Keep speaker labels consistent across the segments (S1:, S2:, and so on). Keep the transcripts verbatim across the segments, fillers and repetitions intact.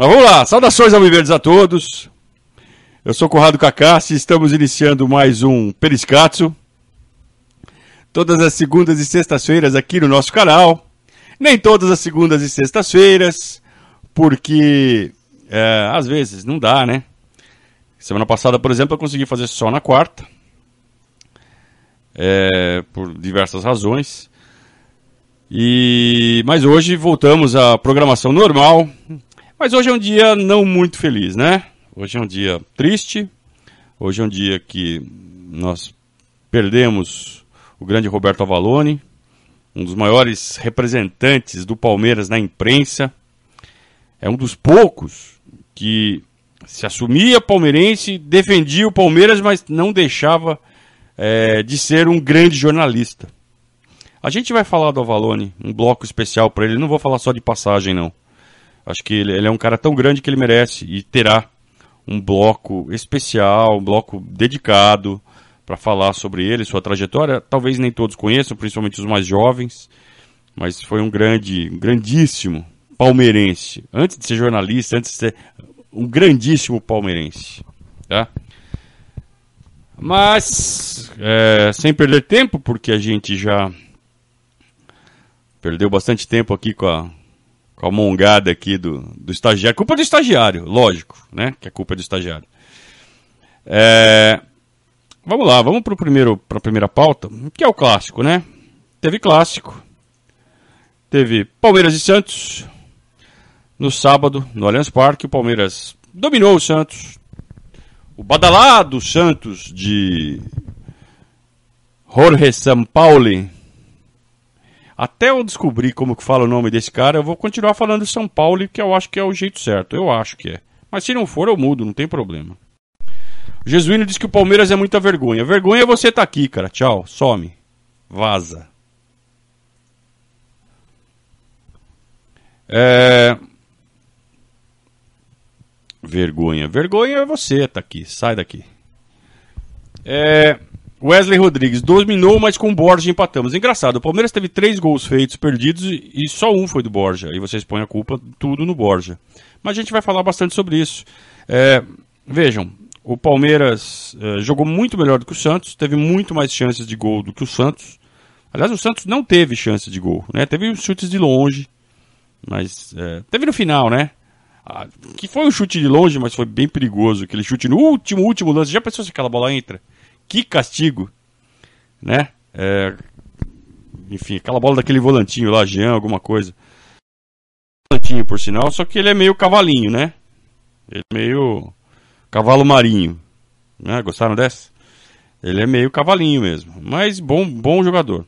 S1: Mas vamos lá, saudações alviverdes a todos. Eu sou Conrado Cacassi e estamos iniciando mais um Periscatso. Todas as segundas e sextas-feiras aqui no nosso canal. Nem todas as segundas e sextas-feiras, porque é, às vezes não dá, né? Semana passada, por exemplo, eu consegui fazer só na quarta. É, por diversas razões. E, mas hoje voltamos à programação normal. Mas hoje é um dia não muito feliz, né? Hoje é um dia triste. Hoje é um dia que nós perdemos o grande Roberto Avallone, um dos maiores representantes do Palmeiras na imprensa. É um dos poucos que se assumia palmeirense, defendia o Palmeiras, mas não deixava é, de ser um grande jornalista. A gente vai falar do Avallone, um bloco especial para ele. Não vou falar só de passagem, não. Acho que ele, ele é um cara tão grande que ele merece e terá um bloco especial, um bloco dedicado para falar sobre ele, sua trajetória. Talvez nem todos conheçam, principalmente os mais jovens, mas foi um grande, um grandíssimo palmeirense. Antes de ser jornalista, antes de ser um grandíssimo palmeirense, tá? Mas, é, sem perder tempo, porque a gente já perdeu bastante tempo aqui com a com a mongada aqui do, do estagiário. Culpa do estagiário, lógico, né? Que é culpa do estagiário. É, vamos lá, vamos para a primeira pauta, que é o clássico, né? Teve clássico. Teve Palmeiras e Santos. No sábado, no Allianz Parque, o Palmeiras dominou o Santos. O badalado Santos de Jorge Sampaoli. Até eu descobrir como que fala o nome desse cara, eu vou continuar falando São Paulo, que eu acho que é o jeito certo. Eu acho que é. Mas se não for, eu mudo, não tem problema. O Jesuíno diz que o Palmeiras é muita vergonha. Vergonha é você estar aqui, cara. Tchau, some. Vaza. É... Vergonha. Vergonha é você estar aqui. Sai daqui. É... Wesley Rodrigues, dominou, mas com o Borja empatamos. Engraçado, o Palmeiras teve três gols feitos, perdidos, e só um foi do Borja. E vocês põem a culpa tudo no Borja. Mas a gente vai falar bastante sobre isso. É, vejam, o Palmeiras é, jogou muito melhor do que o Santos, teve muito mais chances de gol do que o Santos. Aliás, o Santos não teve chance de gol, né? Teve os chutes de longe, mas é, teve no final, né? Ah, que foi um chute de longe, mas foi bem perigoso. Aquele chute no último, último lance. Já pensou se aquela bola entra? Que castigo, né? É, enfim, aquela bola daquele volantinho lá, Jean, alguma coisa. Volantinho, por sinal, só que ele é meio cavalinho, né? Ele é meio cavalo marinho, né? Gostaram dessa? Ele é meio cavalinho mesmo, mas bom, bom jogador.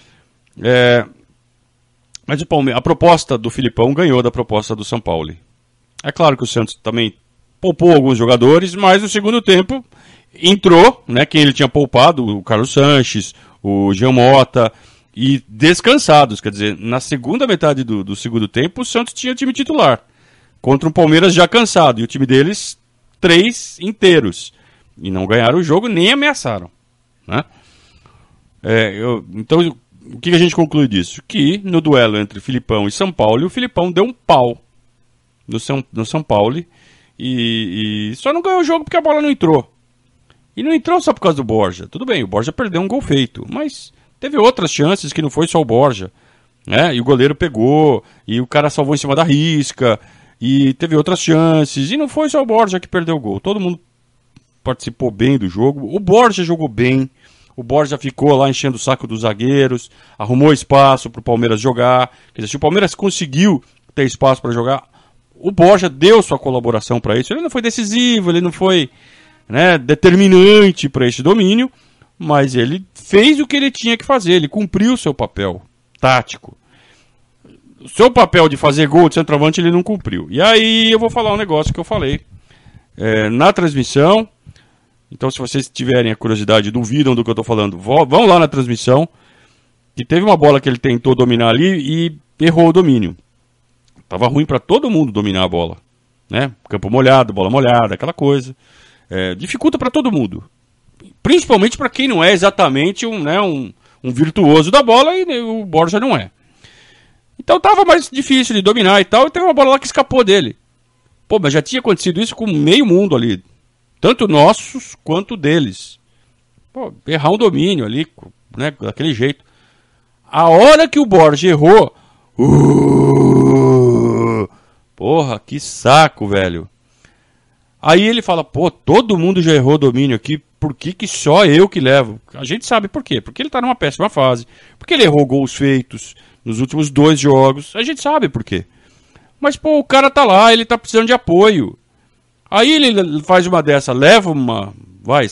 S1: É, mas o Palmeiras, a proposta do Filipão ganhou da proposta do São Paulo. É claro que o Santos também poupou alguns jogadores, mas no segundo tempo entrou, né, quem ele tinha poupado, o Carlos Sanches, o Jean Mota, e descansados, quer dizer, na segunda metade do, do segundo tempo, o Santos tinha time titular, contra um Palmeiras já cansado, e o time deles, três inteiros, e não ganharam o jogo, nem ameaçaram, né? É, eu, então, o que a gente conclui disso? Que no duelo entre Filipão e São Paulo, o Filipão deu um pau no São, no São Paulo, e, e só não ganhou o jogo porque a bola não entrou. E não entrou só por causa do Borja. Tudo bem, o Borja perdeu um gol feito, mas teve outras chances que não foi só o Borja, né? E o goleiro pegou, e o cara salvou em cima da risca, e teve outras chances, e não foi só o Borja que perdeu o gol. Todo mundo participou bem do jogo. O Borja jogou bem, o Borja ficou lá enchendo o saco dos zagueiros, arrumou espaço para o Palmeiras jogar. Quer dizer, se o Palmeiras conseguiu ter espaço para jogar, o Borja deu sua colaboração para isso. Ele não foi decisivo, ele não foi, né, determinante para esse domínio, mas ele fez o que ele tinha que fazer, ele cumpriu o seu papel tático. O seu papel de fazer gol de centroavante ele não cumpriu. E aí eu vou falar um negócio que eu falei é, na transmissão. Então, se vocês tiverem a curiosidade, duvidam do que eu estou falando, vão lá na transmissão, que teve uma bola que ele tentou dominar ali e errou o domínio. Tava ruim para todo mundo dominar a bola, né? Campo molhado, bola molhada, aquela coisa. É, dificulta para todo mundo, principalmente para quem não é exatamente um, né, um, um virtuoso da bola, e o Borja não é. Então tava mais difícil de dominar e tal, e teve uma bola lá que escapou dele. Pô, mas já tinha acontecido isso com meio mundo ali. Tanto nossos quanto deles. Pô, errar um domínio ali, né, daquele jeito. A hora que o Borja errou... Uh, porra, que saco, velho. Aí ele fala, pô, todo mundo já errou domínio aqui, por que, que só eu que levo? A gente sabe por quê, porque ele tá numa péssima fase, porque ele errou gols feitos nos últimos dois jogos, a gente sabe por quê. Mas, pô, o cara tá lá, ele tá precisando de apoio. Aí ele faz uma dessa, leva uma, vai,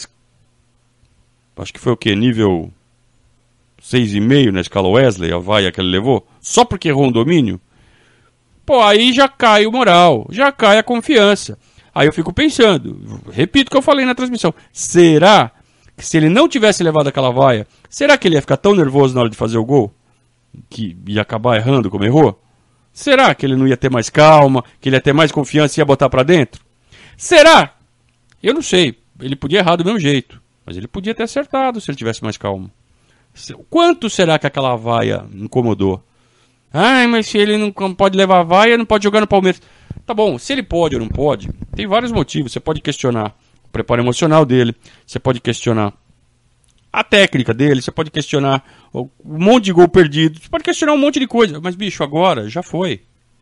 S1: acho que foi o quê, nível seis e meio na escala Wesley, a vaia que ele levou, só porque errou um domínio? Pô, aí já cai o moral, já cai a confiança. Aí eu fico pensando, repito o que eu falei na transmissão, será que se ele não tivesse levado aquela vaia, será que ele ia ficar tão nervoso na hora de fazer o gol? Que ia acabar errando como errou? Será que ele não ia ter mais calma, que ele ia ter mais confiança e ia botar pra dentro? Será? Eu não sei, ele podia errar do mesmo jeito, mas ele podia ter acertado se ele tivesse mais calmo. Quanto será que aquela vaia incomodou? Ai, mas se ele não pode levar vaia, não pode jogar no Palmeiras. Tá bom, se ele pode ou não pode, tem vários motivos. Você pode questionar o preparo emocional dele, você pode questionar a técnica dele, você pode questionar um monte de gol perdido, você pode questionar um monte de coisa. Mas, bicho, agora já foi.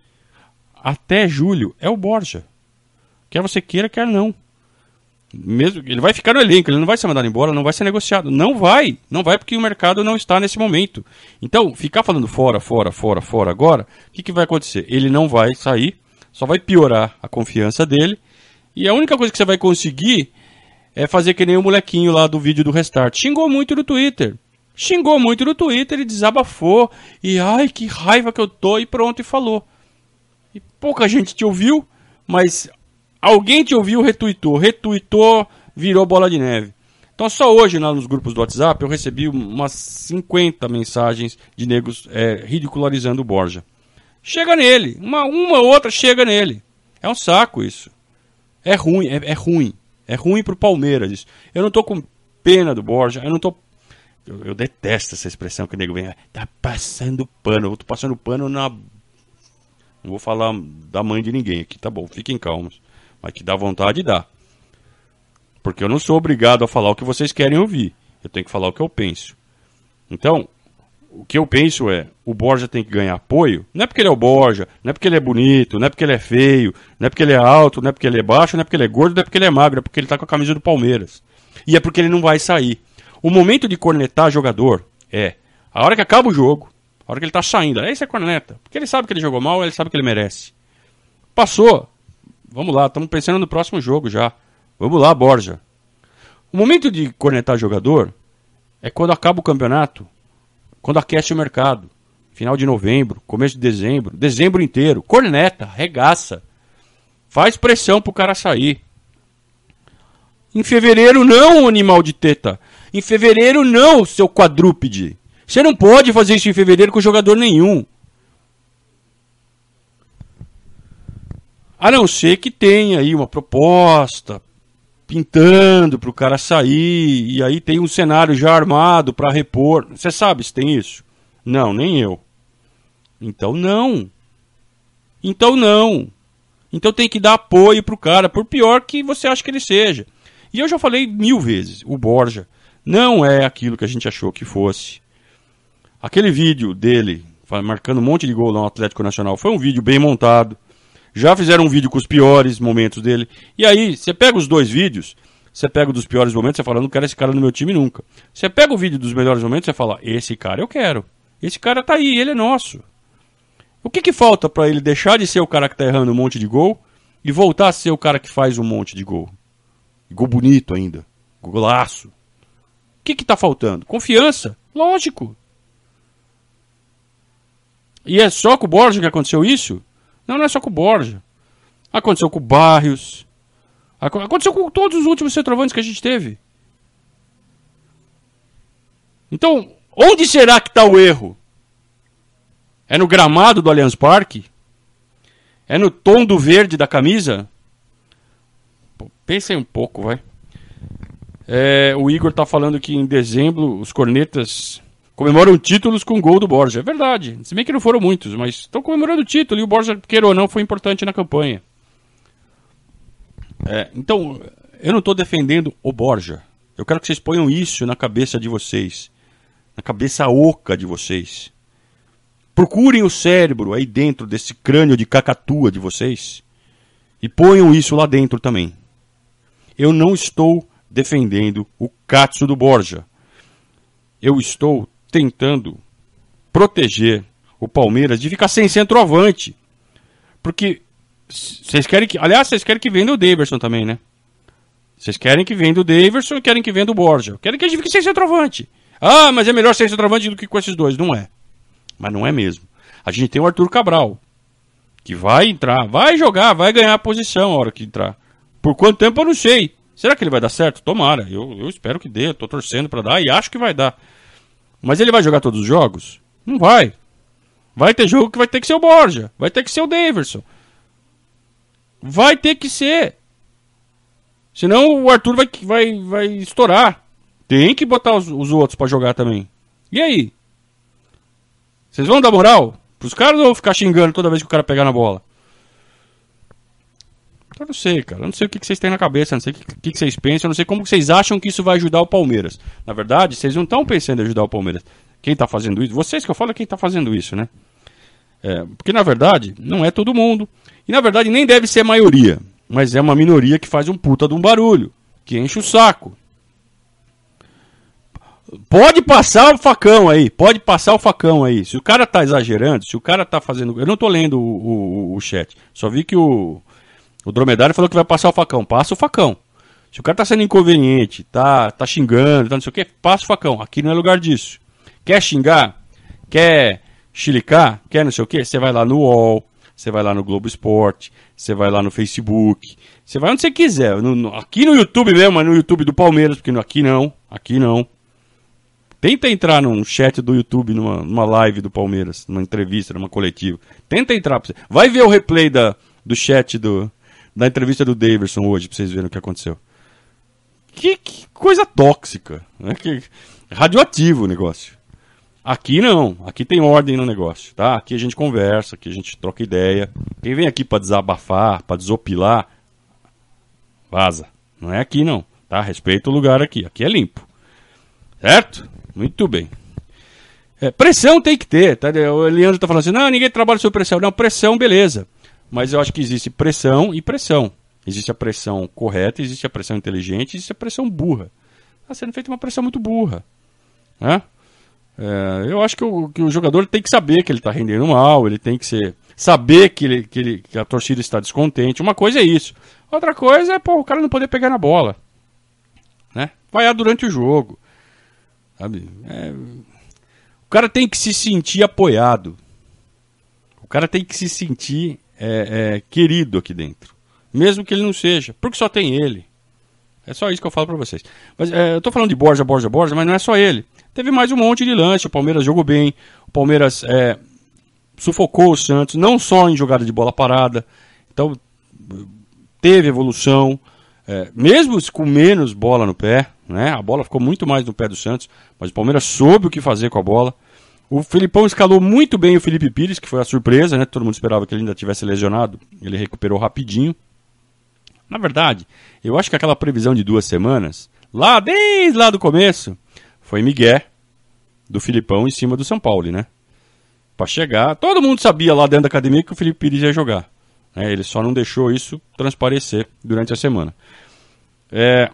S1: Até julho é o Borja. Quer você queira, quer não. Mesmo, ele vai ficar no elenco, ele não vai ser mandado embora, não vai ser negociado. Não vai, não vai porque o mercado não está nesse momento. Então, ficar falando fora, fora, fora, fora agora, o que, que vai acontecer? Ele não vai sair, só vai piorar a confiança dele. E a única coisa que você vai conseguir é fazer que nem o molequinho lá do vídeo do Restart. Xingou muito no Twitter. Xingou muito no Twitter e desabafou. E ai, que raiva que eu tô, e pronto, e falou. E pouca gente te ouviu, mas... alguém te ouviu, retuitou, retuitou, virou bola de neve. Então só hoje, lá nos grupos do WhatsApp, eu recebi umas cinquenta mensagens de negros é, ridicularizando o Borja. Chega nele, uma, uma ou outra chega nele. É um saco isso. É ruim, é, é ruim. É ruim pro Palmeiras isso. Eu não tô com pena do Borja, eu não tô... Eu, eu detesto essa expressão que o nego vem, tá passando pano, eu tô passando pano na... Não vou falar da mãe de ninguém aqui, tá bom, fiquem calmos. Mas que dá vontade, dá. Porque eu não sou obrigado a falar o que vocês querem ouvir. Eu tenho que falar o que eu penso. Então, o que eu penso é, o Borja tem que ganhar apoio. Não é porque ele é o Borja, não é porque ele é bonito, não é porque ele é feio, não é porque ele é alto, não é porque ele é baixo, não é porque ele é gordo, não é porque ele é magro, é porque ele tá com a camisa do Palmeiras. E é porque ele não vai sair. O momento de cornetar jogador é a hora que acaba o jogo, a hora que ele tá saindo. Aí você corneta. Porque ele sabe que ele jogou mal, ele sabe que ele merece. Passou. Vamos lá, estamos pensando no próximo jogo já. Vamos lá, Borja. O momento de cornetar jogador é quando acaba o campeonato, quando aquece o mercado. Final de novembro, começo de dezembro, dezembro inteiro. Corneta, regaça. Faz pressão pro cara sair. Em fevereiro não, animal de teta. Em fevereiro não, seu quadrúpede. Você não pode fazer isso em fevereiro com jogador nenhum. A não ser que tenha aí uma proposta pintando para o cara sair, e aí tem um cenário já armado para repor. Você sabe se tem isso? Não, nem eu. Então não. Então não. Então tem que dar apoio para o cara, por pior que você acha que ele seja. E eu já falei mil vezes, o Borja não é aquilo que a gente achou que fosse. Aquele vídeo dele, marcando um monte de gol no Atlético Nacional, foi um vídeo bem montado. Já fizeram um vídeo com os piores momentos dele. E aí, você pega os dois vídeos, você pega o dos piores momentos, você fala, não quero esse cara no meu time nunca. Você pega o vídeo dos melhores momentos, você fala, esse cara eu quero. Esse cara tá aí, ele é nosso. O que que falta pra ele deixar de ser o cara que tá errando um monte de gol e voltar a ser o cara que faz um monte de gol? Gol bonito ainda. Golaço. O que que tá faltando? Confiança. Lógico. E é só com o Borja que aconteceu isso? Não, não é só com o Borja. Aconteceu com o Barrios. Aconteceu com todos os últimos centroavantes que a gente teve. Então, onde será que está o erro? É no gramado do Allianz Parque? É no tom do verde da camisa? Pô, pensem um pouco, vai. É, o Igor está falando que em dezembro os cornetas comemoram títulos com gol do Borja. É verdade. Se bem que não foram muitos, mas estão comemorando o título e o Borja, queira ou não, foi importante na campanha. É, então, eu não estou defendendo o Borja. Eu quero que vocês ponham isso na cabeça de vocês. Na cabeça oca de vocês. Procurem o cérebro aí dentro desse crânio de cacatua de vocês. E ponham isso lá dentro também. Eu não estou defendendo o Katsu do Borja. Eu estou tentando proteger o Palmeiras de ficar sem centroavante. Porque vocês querem que... Aliás, vocês querem que venda o Daverson também, né? Vocês querem que venda o Daverson e querem que venda o Borja. Querem que a gente fique sem centroavante. Ah, mas é melhor sem centroavante do que com esses dois. Não é. Mas não é mesmo. A gente tem o Arthur Cabral, que vai entrar, vai jogar, vai ganhar a posição a hora que entrar. Por quanto tempo eu não sei. Será que ele vai dar certo? Tomara. Eu, eu espero que dê. Estou torcendo para dar e acho que vai dar. Mas ele vai jogar todos os jogos? Não vai. Vai ter jogo que vai ter que ser o Borja. Vai ter que ser o Daverson. Vai ter que ser. Senão o Arthur vai, vai, vai estourar. Tem que botar os, os outros para jogar também. E aí? Vocês vão dar moral pros caras ou vão ficar xingando toda vez que o cara pegar na bola? Eu não sei, cara. Eu não sei o que vocês têm na cabeça, não sei o que, que vocês pensam, eu não sei como vocês acham que isso vai ajudar o Palmeiras. Na verdade, vocês não estão pensando em ajudar o Palmeiras. Quem está fazendo isso? Vocês que eu falo é quem está fazendo isso, né? É, porque, na verdade, não é todo mundo. E, na verdade, nem deve ser a maioria. Mas é uma minoria que faz um puta de um barulho. Que enche o saco. Pode passar o facão aí. Pode passar o facão aí. Se o cara tá exagerando, se o cara tá fazendo... Eu não tô lendo o, o, o chat. Só vi que o... O dromedário falou que vai passar o facão. Passa o facão. Se o cara tá sendo inconveniente, tá, tá xingando, tá não sei o que, passa o facão. Aqui não é lugar disso. Quer xingar? Quer chilicar? Quer não sei o que? Você vai lá no U O L, você vai lá no Globo Esporte, você vai lá no Facebook, você vai onde você quiser. No, no, aqui no YouTube mesmo, mas no YouTube do Palmeiras, porque no, aqui não, aqui não. Tenta entrar num chat do YouTube, numa, numa live do Palmeiras, numa entrevista, numa coletiva. Tenta entrar. Pra você. Vai ver o replay da, do chat do... da entrevista do Daverson hoje, pra vocês verem o que aconteceu. Que, que coisa tóxica. Né? Que, radioativo o negócio. Aqui não. Aqui tem ordem no negócio. Tá? Aqui a gente conversa, aqui a gente troca ideia. Quem vem aqui pra desabafar, pra desopilar, vaza. Não é aqui não. Tá? Respeita o lugar aqui. Aqui é limpo. Certo? Muito bem. É, pressão tem que ter. Tá? O Leandro tá falando assim, não, ninguém trabalha sob pressão. Não, pressão, beleza. Mas eu acho que existe pressão e pressão. Existe a pressão correta, existe a pressão inteligente, existe a pressão burra. Está sendo feita uma pressão muito burra. Né? É, eu acho que o, que o jogador tem que saber que ele está rendendo mal, ele tem que ser, saber que, ele, que, ele, que a torcida está descontente. Uma coisa é isso. Outra coisa é pô, o cara não poder pegar na bola. Né? Vaiar durante o jogo. Sabe? É, o cara tem que se sentir apoiado. O cara tem que se sentir... É, é, querido aqui dentro, mesmo que ele não seja, porque só tem ele. É só isso que eu falo pra vocês. Mas é, eu tô falando de Borja, Borja, Borja, mas não é só ele. Teve mais um monte de lance. O Palmeiras jogou bem, o Palmeiras é, sufocou o Santos, não só em jogada de bola parada. Então teve evolução, é, mesmo com menos bola no pé, né? A bola ficou muito mais no pé do Santos, mas o Palmeiras soube o que fazer com a bola. O Filipão escalou muito bem o Felipe Pires, que foi a surpresa, né? Todo mundo esperava que ele ainda tivesse lesionado. Ele recuperou rapidinho. Na verdade, eu acho que aquela previsão de duas semanas, lá desde lá do começo, foi migué do Filipão em cima do São Paulo, né? Pra chegar... Todo mundo sabia lá dentro da academia que o Felipe Pires ia jogar. Né? Ele só não deixou isso transparecer durante a semana. É...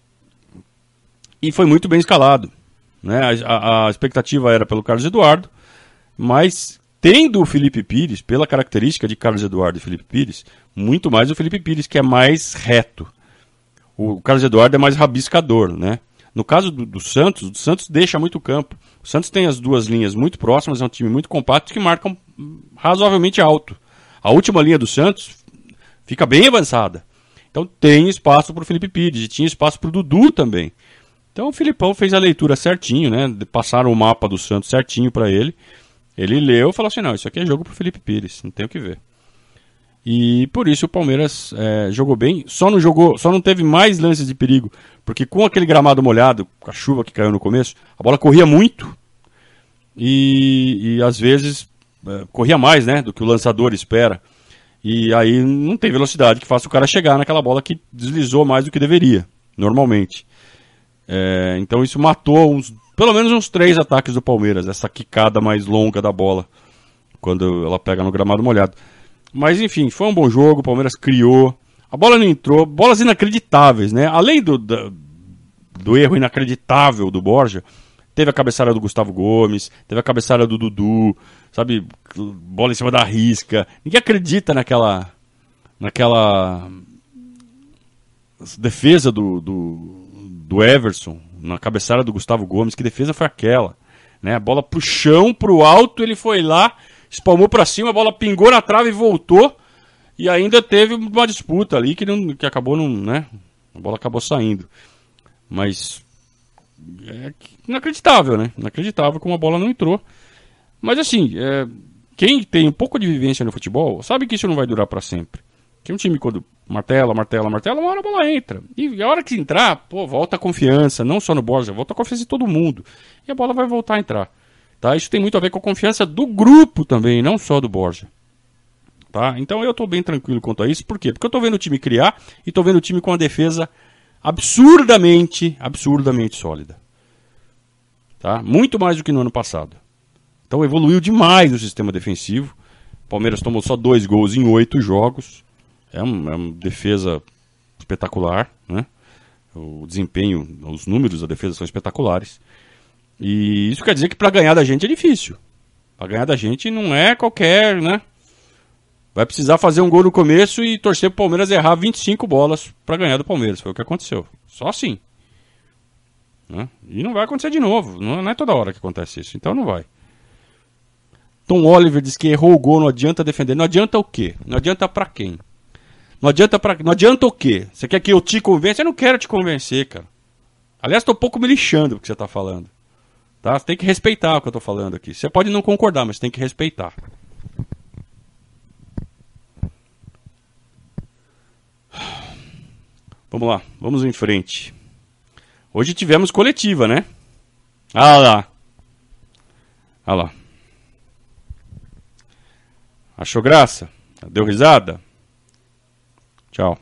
S1: E foi muito bem escalado. Né? A, a expectativa era pelo Carlos Eduardo, mas tendo o Felipe Pires, pela característica de Carlos Eduardo e Felipe Pires, muito mais o Felipe Pires, que é mais reto. O Carlos Eduardo é mais rabiscador, né? No caso do, do Santos, o Santos deixa muito campo. O Santos tem as duas linhas muito próximas, é um time muito compacto que marcam razoavelmente alto. A última linha do Santos fica bem avançada. Então tem espaço para o Felipe Pires e tinha espaço para o Dudu também. Então o Filipão fez a leitura certinho, né? Passaram o mapa do Santos certinho para ele. Ele leu e falou assim, não, isso aqui é jogo pro Felipe Pires, não tem o que ver. E por isso o Palmeiras é, jogou bem, só não jogou, só não teve mais lances de perigo, porque com aquele gramado molhado, com a chuva que caiu no começo, a bola corria muito e, e às vezes é, corria mais, né, do que o lançador espera. E aí não tem velocidade que faça o cara chegar naquela bola que deslizou mais do que deveria, normalmente. É, então isso matou uns, pelo menos uns três ataques do Palmeiras, essa quicada mais longa da bola, quando ela pega no gramado molhado. Mas enfim, foi um bom jogo, o Palmeiras criou, a bola não entrou, bolas inacreditáveis, né? Além do, do, do erro inacreditável do Borja, teve a cabeçada do Gustavo Gomes, teve a cabeçada do Dudu, sabe, bola em cima da risca. Ninguém acredita naquela naquela defesa do, do, do Everson, na cabeçada do Gustavo Gomes. Que defesa foi aquela? Né? A bola pro chão, pro alto, ele foi lá, espalmou pra cima, a bola pingou na trave e voltou. E ainda teve uma disputa ali que, não, que acabou, não, né? A bola acabou saindo. Mas é inacreditável, né? Inacreditável como a bola não entrou. Mas assim, é, quem tem um pouco de vivência no futebol sabe que isso não vai durar para sempre. Que um time quando martela, martela, martela, uma hora a bola entra. E a hora que entrar, pô, volta a confiança, não só no Borja, volta a confiança de todo mundo. E a bola vai voltar a entrar. Tá? Isso tem muito a ver com a confiança do grupo também, não só do Borja. Tá? Então eu tô bem tranquilo quanto a isso. Por quê? Porque eu tô vendo o time criar e tô vendo o time com uma defesa absurdamente, absurdamente sólida. Tá? Muito mais do que no ano passado. Então evoluiu demais o sistema defensivo. O Palmeiras tomou só dois gols em oito jogos. É, um, é uma defesa espetacular, né? O desempenho, os números da defesa são espetaculares. E isso quer dizer que para ganhar da gente é difícil. Para ganhar da gente não é qualquer, né? Vai precisar fazer um gol no começo e torcer pro Palmeiras errar vinte e cinco bolas para ganhar do Palmeiras. Foi o que aconteceu. Só assim. Né? E não vai acontecer de novo. Não é toda hora que acontece isso. Então não vai. Tom Oliver diz que errou o gol, não adianta defender. Não adianta o quê? Não adianta pra quem? Não adianta pra... Não adianta o quê? Você quer que eu te convença? Eu não quero te convencer, cara. Aliás, tô um pouco me lixando do que você tá falando. Tá? Você tem que respeitar o que eu tô falando aqui. Você pode não concordar, mas tem que respeitar. Vamos lá, vamos em frente. Hoje tivemos coletiva, né? Ah lá. Ah lá. Achou graça? Deu risada? Tchau.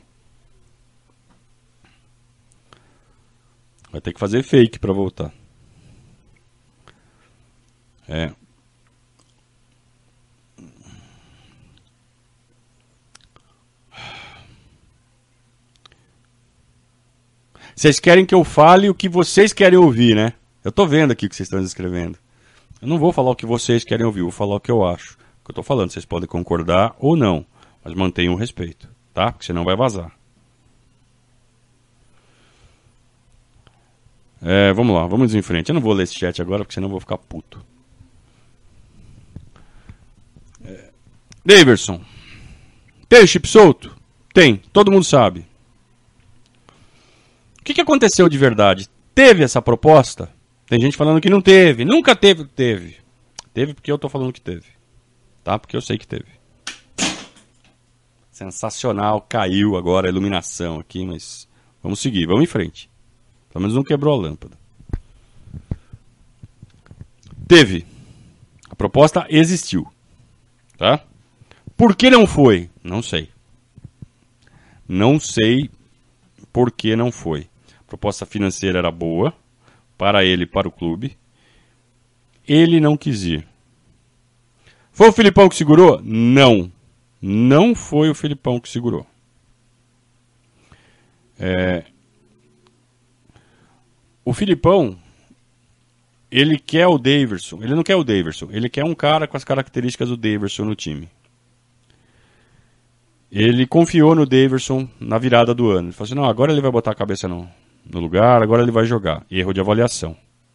S1: Vai ter que fazer fake pra voltar. É. Vocês querem que eu fale o que vocês querem ouvir, né? Eu tô vendo aqui o que vocês estão escrevendo. Eu não vou falar o que vocês querem ouvir, vou falar o que eu acho. O que eu tô falando, vocês podem concordar ou não, mas mantenham o respeito, tá? Porque senão vai vazar. É, vamos lá, vamos em frente. Eu não vou ler esse chat agora, porque senão eu vou ficar puto. É, Daverson. Tem chip solto? Tem, todo mundo sabe. O que, que aconteceu de verdade? Teve essa proposta? Tem gente falando que não teve. Nunca teve, teve. Teve porque eu tô falando que teve. Tá? Porque eu sei que teve. Sensacional, caiu agora a iluminação aqui, mas vamos seguir, vamos em frente. Pelo menos não quebrou a lâmpada. Teve. A proposta existiu. Tá? Por que não foi? Não sei. Não sei por que não foi. A proposta financeira era boa, para ele e para o clube. Ele não quis ir. Foi o Filipão que segurou? Não. Não foi o Filipão que segurou. É... O Filipão, ele quer o Daverson. Ele não quer o Daverson. Ele quer um cara com as características do Daverson no time. Ele confiou no Daverson na virada do ano. Ele falou assim, não, agora ele vai botar a cabeça no, no lugar, agora ele vai jogar. Erro de avaliação.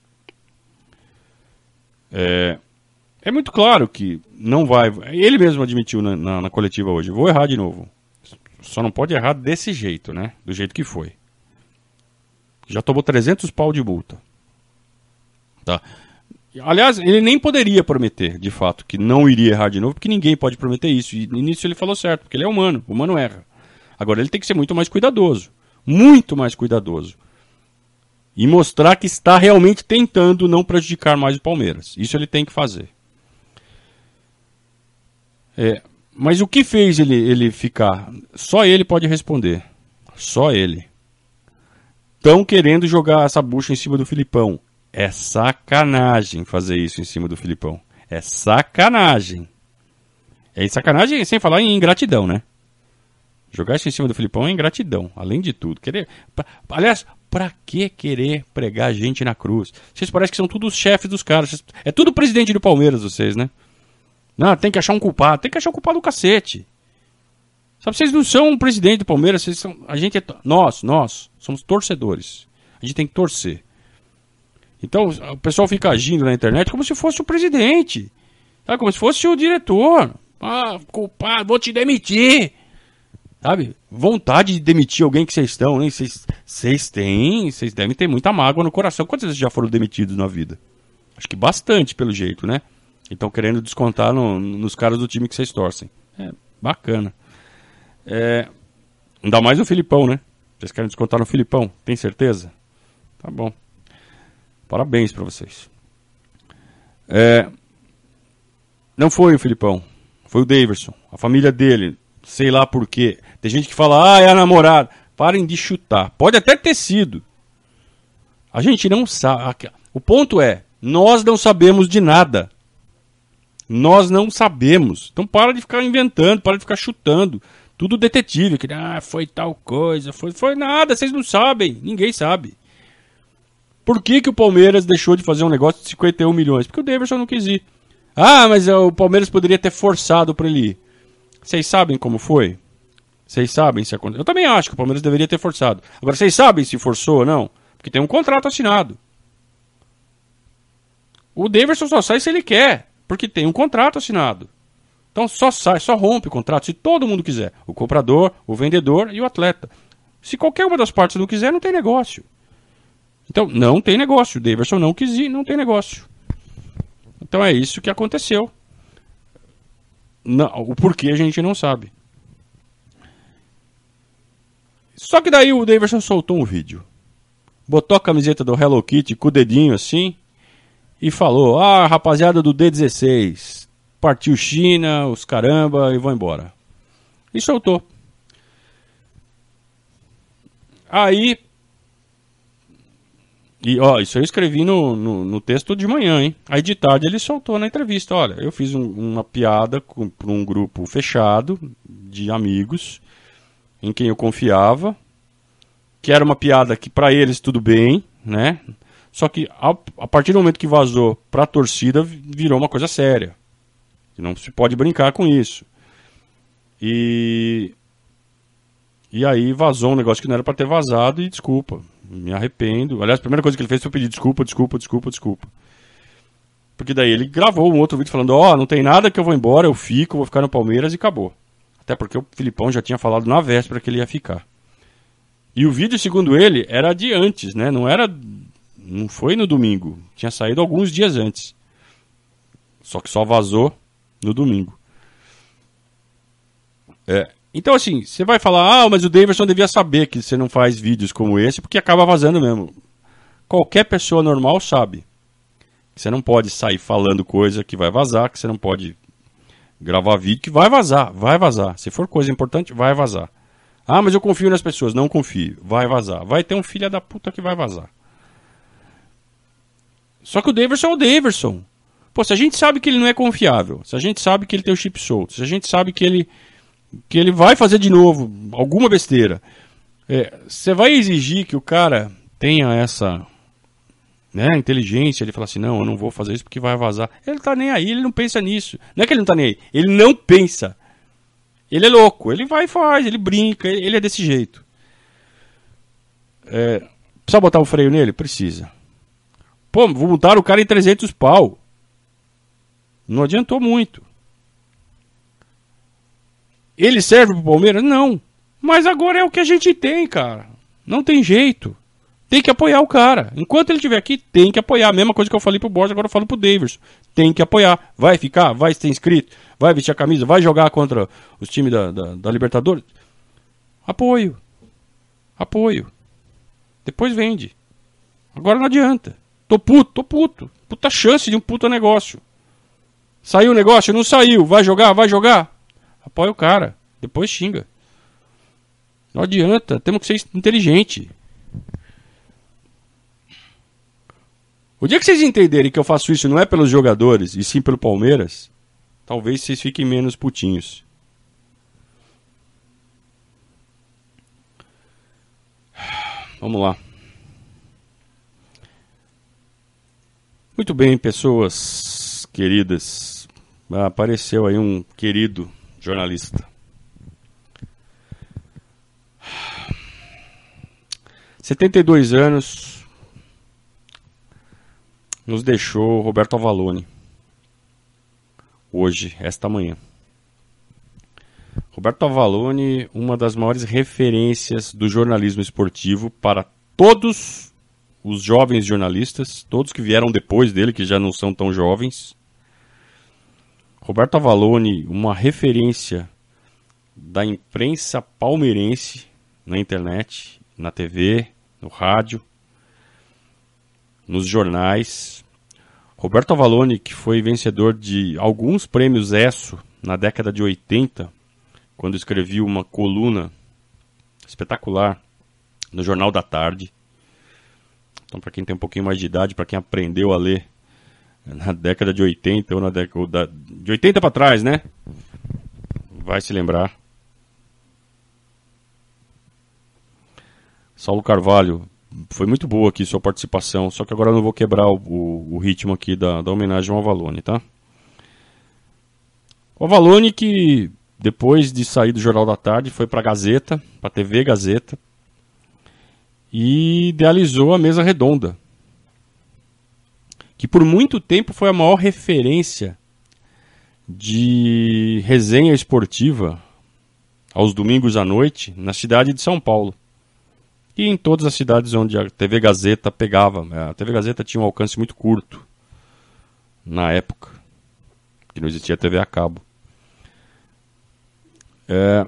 S1: É, é muito claro que não vai... Ele mesmo admitiu na, na, na coletiva hoje. Vou errar de novo. Só não pode errar desse jeito, né? Do jeito que foi. Já tomou trezentos pau de multa. Tá? Aliás, ele nem poderia prometer, de fato, que não iria errar de novo, porque ninguém pode prometer isso. E nisso ele falou certo, porque ele é humano. O humano erra. Agora ele tem que ser muito mais cuidadoso. Muito mais cuidadoso. E mostrar que está realmente tentando não prejudicar mais o Palmeiras. Isso ele tem que fazer. É, Mas o que fez ele, ele ficar? Só ele pode responder. Só ele. Estão querendo jogar essa bucha em cima do Filipão. É sacanagem fazer isso em cima do Filipão. É sacanagem. É sacanagem sem falar em ingratidão, né? Jogar isso em cima do Filipão é ingratidão, além de tudo. Querer, pra, aliás, pra que querer pregar gente na cruz? Vocês parecem que são todos os chefes dos caras. É tudo presidente do Palmeiras, vocês, né? Não, tem que achar um culpado. Tem que achar um culpado do cacete. Sabe, vocês não são um presidente do Palmeiras. Vocês são, a gente é... Nós, nós, somos torcedores. A gente tem que torcer. Então, o pessoal fica agindo na internet como se fosse o presidente. Sabe, como se fosse o diretor. Ah, culpado, vou te demitir. Sabe? Vontade de demitir alguém que vocês estão, né? Vocês, vocês têm, vocês devem ter muita mágoa no coração. Quantas vezes já foram demitidos na vida? Acho que bastante, pelo jeito, né? E estão querendo descontar no, nos caras do time que vocês torcem. É, bacana. É, ainda mais o Filipão, né? Vocês querem descontar no Filipão, tem certeza? Tá bom. Parabéns pra vocês. É, não foi o Filipão, foi o Daverson, a família dele. Sei lá por quê. Tem gente que fala, ah, é a namorada. Parem de chutar. Pode até ter sido. A gente não sabe. O ponto é, nós não sabemos de nada. Nós não sabemos. Então para de ficar inventando, para de ficar chutando. Tudo detetive. Que, ah, foi tal coisa. Foi, foi nada, vocês não sabem. Ninguém sabe. Por que, que o Palmeiras deixou de fazer um negócio de cinquenta e um milhões? Porque o Daverson não quis ir. Ah, mas o Palmeiras poderia ter forçado para ele ir. Vocês sabem como foi? Vocês sabem se aconteceu? Eu também acho que o Palmeiras deveria ter forçado. Agora, vocês sabem se forçou ou não? Porque tem um contrato assinado. O Daverson só sai se ele quer, porque tem um contrato assinado. Então só sai, só rompe o contrato se todo mundo quiser. O comprador, o vendedor e o atleta. Se qualquer uma das partes não quiser, não tem negócio. Então, não tem negócio. O Daverson não quis ir, não tem negócio. Então é isso que aconteceu. Não, o porquê a gente não sabe. Só que daí o Daverson soltou um vídeo. Botou a camiseta do Hello Kitty com o dedinho assim e falou, ah, rapaziada do D dezesseis, partiu China, os caramba e vão embora. E soltou. Aí, e ó, isso eu escrevi no, no, no texto de manhã, hein? Aí de tarde ele soltou na entrevista, olha, eu fiz um, uma piada para um grupo fechado de amigos, em quem eu confiava, que era uma piada que para eles tudo bem, né? Só que a, a partir do momento que vazou para a torcida, virou uma coisa séria. Não se pode brincar com isso. E, e aí vazou um negócio que não era para ter vazado e desculpa. Me arrependo. Aliás, a primeira coisa que ele fez foi pedir desculpa, desculpa, desculpa, desculpa. Porque daí ele gravou um outro vídeo falando, ó, oh, não tem nada que eu vou embora, eu fico, vou ficar no Palmeiras e acabou. Até porque o Filipão já tinha falado na véspera que ele ia ficar. E o vídeo, segundo ele, era de antes, né? Não era... Não foi no domingo. Tinha saído alguns dias antes. Só que só vazou no domingo. É... Então, assim, você vai falar, ah, mas o Daverson devia saber que você não faz vídeos como esse, porque acaba vazando mesmo. Qualquer pessoa normal sabe que você não pode sair falando coisa que vai vazar, que você não pode gravar vídeo que vai vazar, vai vazar. Se for coisa importante, vai vazar. Ah, mas eu confio nas pessoas. Não confio, vai vazar. Vai ter um filho da puta que vai vazar. Só que o Daverson é o Daverson. Pô, se a gente sabe que ele não é confiável, se a gente sabe que ele tem o chip solto, se a gente sabe que ele... que ele vai fazer de novo alguma besteira, você é, vai exigir que o cara tenha essa, né, inteligência, ele fala assim, não, eu não vou fazer isso porque vai vazar. Ele tá nem aí, ele não pensa nisso. Não é que ele não tá nem aí, ele não pensa. Ele é louco, ele vai e faz, ele brinca, ele é desse jeito. É, precisa botar o freio nele? Precisa. Pô, vou botar o cara em trezentos pau. Não adiantou muito. Ele serve pro Palmeiras? Não. Mas agora é o que a gente tem, cara. Não tem jeito. Tem que apoiar o cara. Enquanto ele estiver aqui, tem que apoiar. A mesma coisa que eu falei pro Borges, agora eu falo pro Daverson. Tem que apoiar. Vai ficar? Vai ser inscrito? Vai vestir a camisa? Vai jogar contra os times da, da, da Libertadores? Apoio. Apoio. Depois vende. Agora não adianta. Tô puto, tô puto. Puta chance de um puta negócio. Saiu o negócio? Não saiu. Vai jogar? Vai jogar? Apoia o cara. Depois xinga. Não adianta. Temos que ser inteligente. O dia que vocês entenderem que eu faço isso não é pelos jogadores, e sim pelo Palmeiras, talvez vocês fiquem menos putinhos. Vamos lá. Muito bem, pessoas queridas. Ah, apareceu aí um querido jornalista. setenta e dois anos. Nos deixou Roberto Avallone. Hoje, esta manhã. Roberto Avallone, uma das maiores referências do jornalismo esportivo para todos os jovens jornalistas, todos que vieram depois dele, que já não são tão jovens. Roberto Avallone, uma referência da imprensa palmeirense na internet, na T V, no rádio, nos jornais. Roberto Avallone, que foi vencedor de alguns prêmios ESSO na década de oitenta, quando escrevi uma coluna espetacular no Jornal da Tarde. Então, para quem tem um pouquinho mais de idade, para quem aprendeu a ler na década de oitenta, ou na década ou da, de oitenta para trás, né? Vai se lembrar. Saulo Carvalho, foi muito boa aqui sua participação, só que agora eu não vou quebrar o, o, o ritmo aqui da, da homenagem ao Avallone, tá? O Avallone que, depois de sair do Jornal da Tarde, foi para a Gazeta, para a T V Gazeta, e idealizou a Mesa Redonda, que por muito tempo foi a maior referência de resenha esportiva aos domingos à noite na cidade de São Paulo. E em todas as cidades onde a T V Gazeta pegava. A T V Gazeta tinha um alcance muito curto na época, que não existia T V a cabo. É,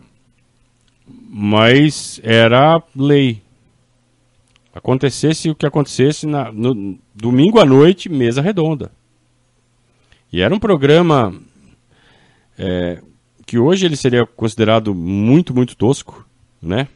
S1: mas era lei. Acontecesse o que acontecesse na, no domingo à noite, Mesa Redonda. E era um programa é, que hoje ele seria considerado muito, muito tosco, né?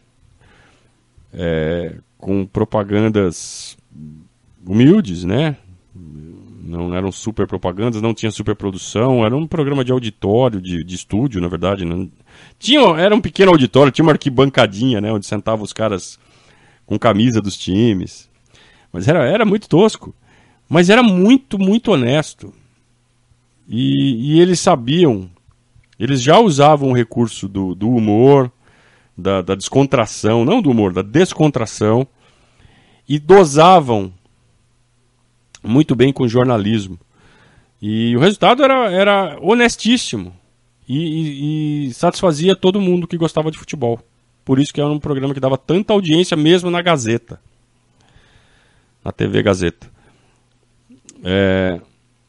S1: É, com propagandas humildes, né? Não eram super propagandas, não tinha super produção, era um programa de auditório, de, de estúdio, na verdade. Não... Tinha, era um pequeno auditório, tinha uma arquibancadinha, né? Onde sentavam os caras com camisa dos times. Mas era, era muito tosco. Mas era muito, muito honesto. E, e eles sabiam, eles já usavam o recurso do, do humor, da, da descontração, não do humor, da descontração, e dosavam muito bem com o jornalismo. E o resultado era, era honestíssimo. E, e, e satisfazia todo mundo que gostava de futebol. Por isso que era um programa que dava tanta audiência mesmo na Gazeta. Na T V Gazeta. É...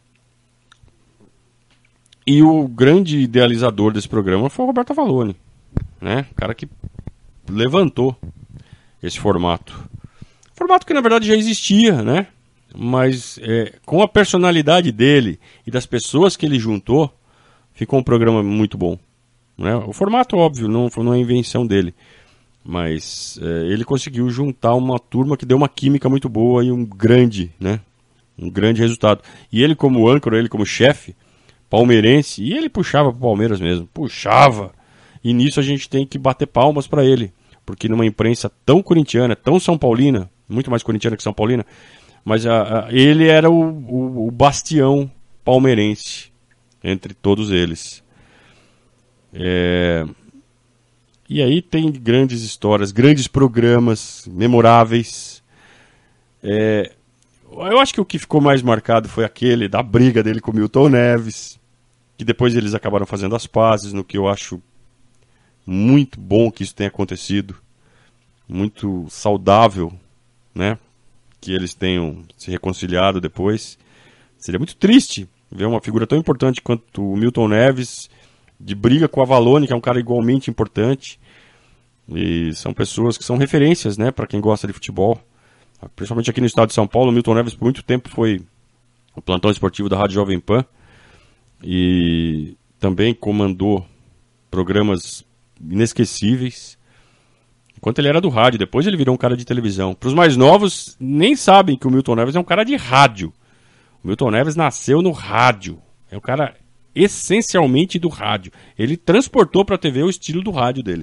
S1: E o grande idealizador desse programa foi o Roberto Avallone, né? O cara que levantou esse formato. Formato que na verdade já existia, né? Mas é, com a personalidade dele e das pessoas que ele juntou, ficou um programa muito bom, né? O formato, óbvio, não, não é invenção dele. Mas é, ele conseguiu juntar uma turma que deu uma química muito boa e um grande, né? Um grande resultado. E ele como âncora, ele como chefe palmeirense, e ele puxava pro Palmeiras mesmo, puxava. E nisso a gente tem que bater palmas para ele, porque numa imprensa tão corintiana, tão são paulina, muito mais corintiana que são paulina, mas a, a, ele era o, o, o bastião palmeirense entre todos eles. É... E aí tem grandes histórias, grandes programas memoráveis. É... Eu acho que o que ficou mais marcado foi aquele da briga dele com o Milton Neves, que depois eles acabaram fazendo as pazes, no que eu acho muito bom que isso tenha acontecido, muito saudável, né? Que eles tenham se reconciliado depois. Seria muito triste ver uma figura tão importante quanto o Milton Neves de briga com o Avallone, que é um cara igualmente importante. E são pessoas que são referências, né, para quem gosta de futebol. Principalmente aqui no estado de São Paulo, o Milton Neves por muito tempo foi o plantão esportivo da Rádio Jovem Pan e também comandou programas inesquecíveis. Enquanto ele era do rádio, depois ele virou um cara de televisão. Para os mais novos, nem sabem que o Milton Neves é um cara de rádio. O Milton Neves nasceu no rádio. É um cara essencialmente do rádio. Ele transportou para a T V o estilo do rádio dele.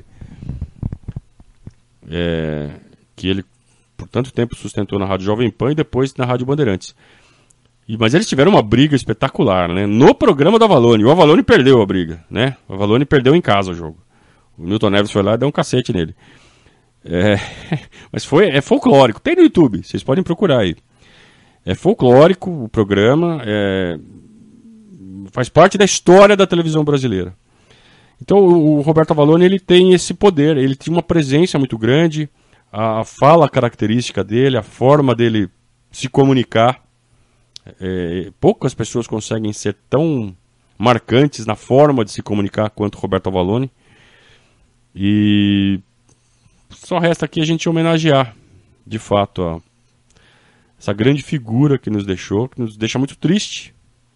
S1: É, que ele, por tanto tempo, sustentou na Rádio Jovem Pan e depois na Rádio Bandeirantes. E, mas eles tiveram uma briga espetacular, né? No programa do Avalone. O Avalone perdeu a briga, né? O Avalone perdeu em casa o jogo. O Milton Neves foi lá e deu um cacete nele. É, mas foi, é folclórico. Tem no YouTube, vocês podem procurar aí. É folclórico o programa, é, faz parte da história da televisão brasileira. Então o, o Roberto Avalone, ele tem esse poder, ele tem uma presença muito grande, a, a fala característica dele, a forma dele se comunicar. É, poucas pessoas conseguem ser tão marcantes na forma de se comunicar quanto o Roberto Avalone. E só resta aqui a gente homenagear, de fato, a, essa grande figura que nos deixou, que nos deixa muito triste.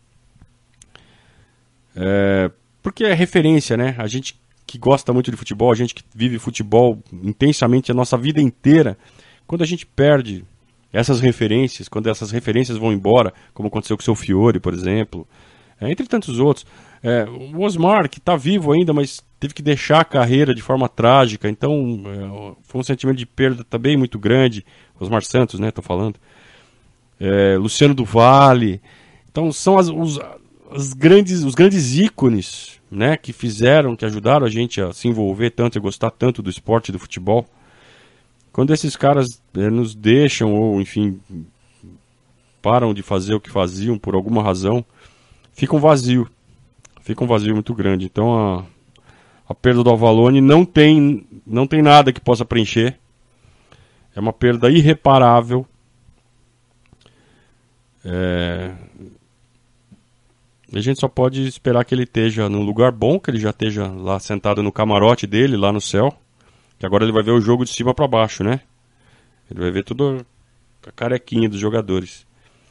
S1: É, porque é referência, né? A gente que gosta muito de futebol, a gente que vive futebol intensamente a nossa vida inteira, quando a gente perde essas referências, quando essas referências vão embora, como aconteceu com o seu Fiore, por exemplo, é, entre tantos outros. É, o Osmar, que está vivo ainda, mas teve que deixar a carreira de forma trágica, então é, foi um sentimento de perda também muito grande. Osmar Santos, né, tô falando. É, Luciano do Vale. Então são as, os, as grandes, os grandes ícones, né, que fizeram, que ajudaram a gente a se envolver tanto e gostar tanto do esporte e do futebol. Quando esses caras é, nos deixam, ou enfim, param de fazer o que faziam por alguma razão, fica um vazio. Fica um vazio muito grande. Então a, a perda do Avalone não tem, não tem nada que possa preencher. É uma perda irreparável. É... A gente só pode esperar que ele esteja num lugar bom, que ele já esteja lá sentado no camarote dele, lá no céu. Que agora ele vai ver o jogo de cima para baixo, né? Ele vai ver tudo a carequinha dos jogadores.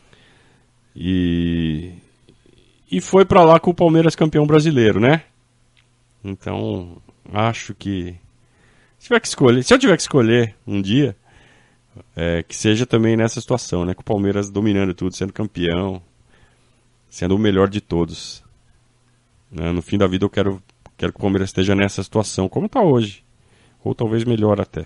S1: E... E foi para lá com o Palmeiras campeão brasileiro, né? Então, acho que... Se, tiver que escolher, se eu tiver que escolher um dia, é, que seja também nessa situação, né? Com o Palmeiras dominando tudo, sendo campeão, sendo o melhor de todos. Né? No fim da vida eu quero, quero que o Palmeiras esteja nessa situação, como está hoje. Ou talvez melhor até.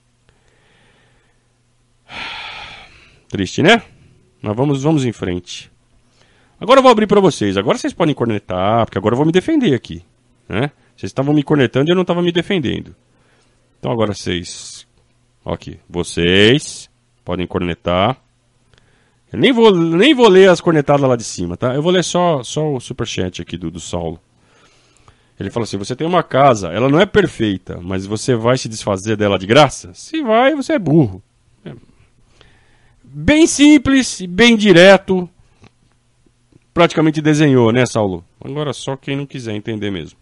S1: Triste, né? Mas vamos, vamos em frente. Agora eu vou abrir para vocês. Agora vocês podem cornetar, porque agora eu vou me defender aqui. Né? Vocês estavam me cornetando e eu não estava me defendendo. Então agora vocês... Ó aqui. Vocês podem cornetar. Eu nem vou, nem vou ler as cornetadas lá de cima, tá? Eu vou ler só, só o superchat aqui do, do Saulo. Ele fala assim, você tem uma casa, ela não é perfeita, mas você vai se desfazer dela de graça? Se vai, você é burro. É. Bem simples, bem direto. Praticamente desenhou, né, Saulo? Agora só quem não quiser entender mesmo.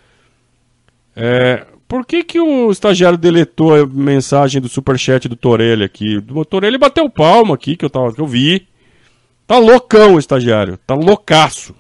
S1: É, por que que o estagiário deletou a mensagem do superchat do Torelli aqui? O Torelli bateu palma aqui, que eu, tava, que eu vi. Tá loucão o estagiário, tá loucaço.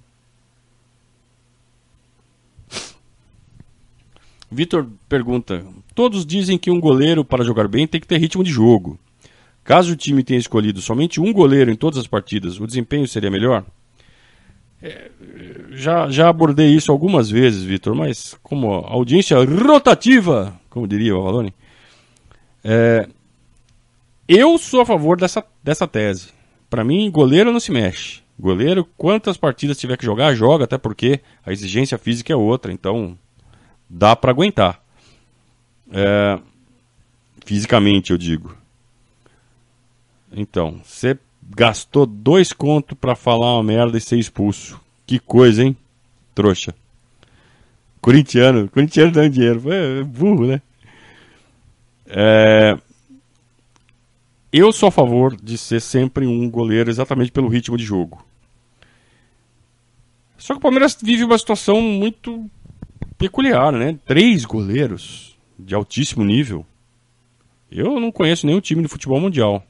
S1: Vitor pergunta, todos dizem que um goleiro para jogar bem tem que ter ritmo de jogo. Caso o time tenha escolhido somente um goleiro em todas as partidas, o desempenho seria melhor? É, já, já abordei isso algumas vezes, Vitor, mas como audiência rotativa, como diria o Avalone, é, eu sou a favor dessa, dessa tese. Para mim, goleiro não se mexe. Goleiro, quantas partidas tiver que jogar, joga, até porque a exigência física é outra, então... Dá pra aguentar. É, fisicamente, eu digo. Então, você gastou dois contos pra falar uma merda e ser expulso. Que coisa, hein? Trouxa. Corintiano. Corintiano dando dinheiro. É burro, né? É, eu sou a favor de ser sempre um goleiro exatamente pelo ritmo de jogo. Só que o Palmeiras vive uma situação muito... peculiar, né? Três goleiros de altíssimo nível. Eu não conheço nenhum time de futebol mundial.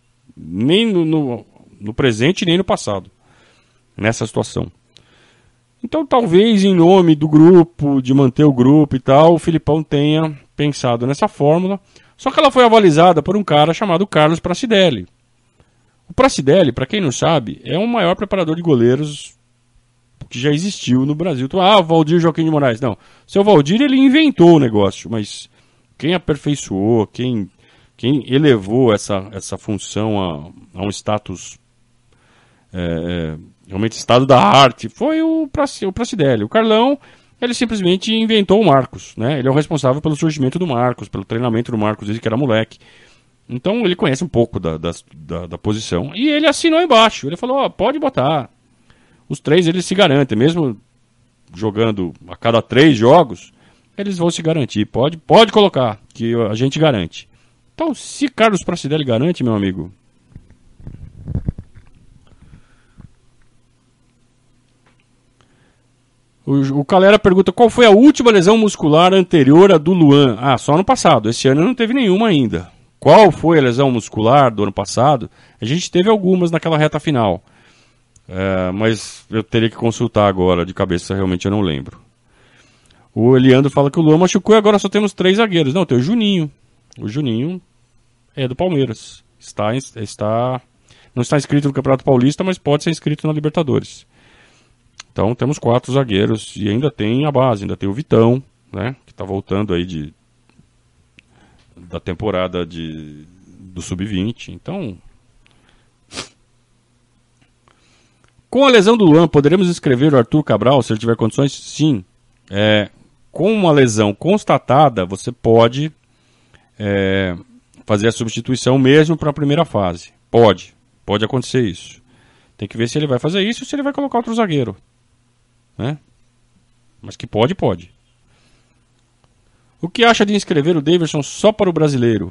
S1: Nem no, no, no presente, nem no passado. Nessa situação. Então talvez em nome do grupo, de manter o grupo e tal, o Filipão tenha pensado nessa fórmula. Só que ela foi avalizada por um cara chamado Carlos Pracidelli. O Pracidelli, para quem não sabe, é o maior preparador de goleiros que já existiu no Brasil. Então, ah, Valdir Joaquim de Moraes. Não, o seu Valdir ele inventou o negócio, mas quem aperfeiçoou, quem, quem elevou essa, essa função a, a um status... É, realmente estado da arte, foi o, Prac, o Pracidelli. O Carlão, ele simplesmente inventou o Marcos, né? Ele é o responsável pelo surgimento do Marcos, pelo treinamento do Marcos, desde que era moleque. Então ele conhece um pouco da, da, da, da posição. E ele assinou embaixo, ele falou, ó, pode botar. Os três eles se garantem, mesmo jogando a cada três jogos, eles vão se garantir. Pode, pode colocar, que a gente garante. Então, se Carlos Pracidelli garante, meu amigo... O, o Calera pergunta qual foi a última lesão muscular anterior à do Luan. Ah, só no passado. Esse ano não teve nenhuma ainda. Qual foi a lesão muscular do ano passado? A gente teve algumas naquela reta final. É, mas eu teria que consultar agora, de cabeça realmente eu não lembro. O Eliandro fala que o Luan machucou e agora só temos três zagueiros. Não, tem o Juninho. O Juninho é do Palmeiras. Está, está, não está inscrito no Campeonato Paulista, mas pode ser inscrito na Libertadores. Então temos quatro zagueiros e ainda tem a base, ainda tem o Vitão, né, que está voltando aí de, da temporada de, do sub vinte. Então, com a lesão do Luan, poderemos inscrever o Arthur Cabral se ele tiver condições? Sim. É, com uma lesão constatada, você pode é, fazer a substituição mesmo para a primeira fase. Pode, pode acontecer isso. Tem que ver se ele vai fazer isso ou se ele vai colocar outro zagueiro. Né? Mas que pode, pode. O que acha de inscrever o Daverson só para o brasileiro?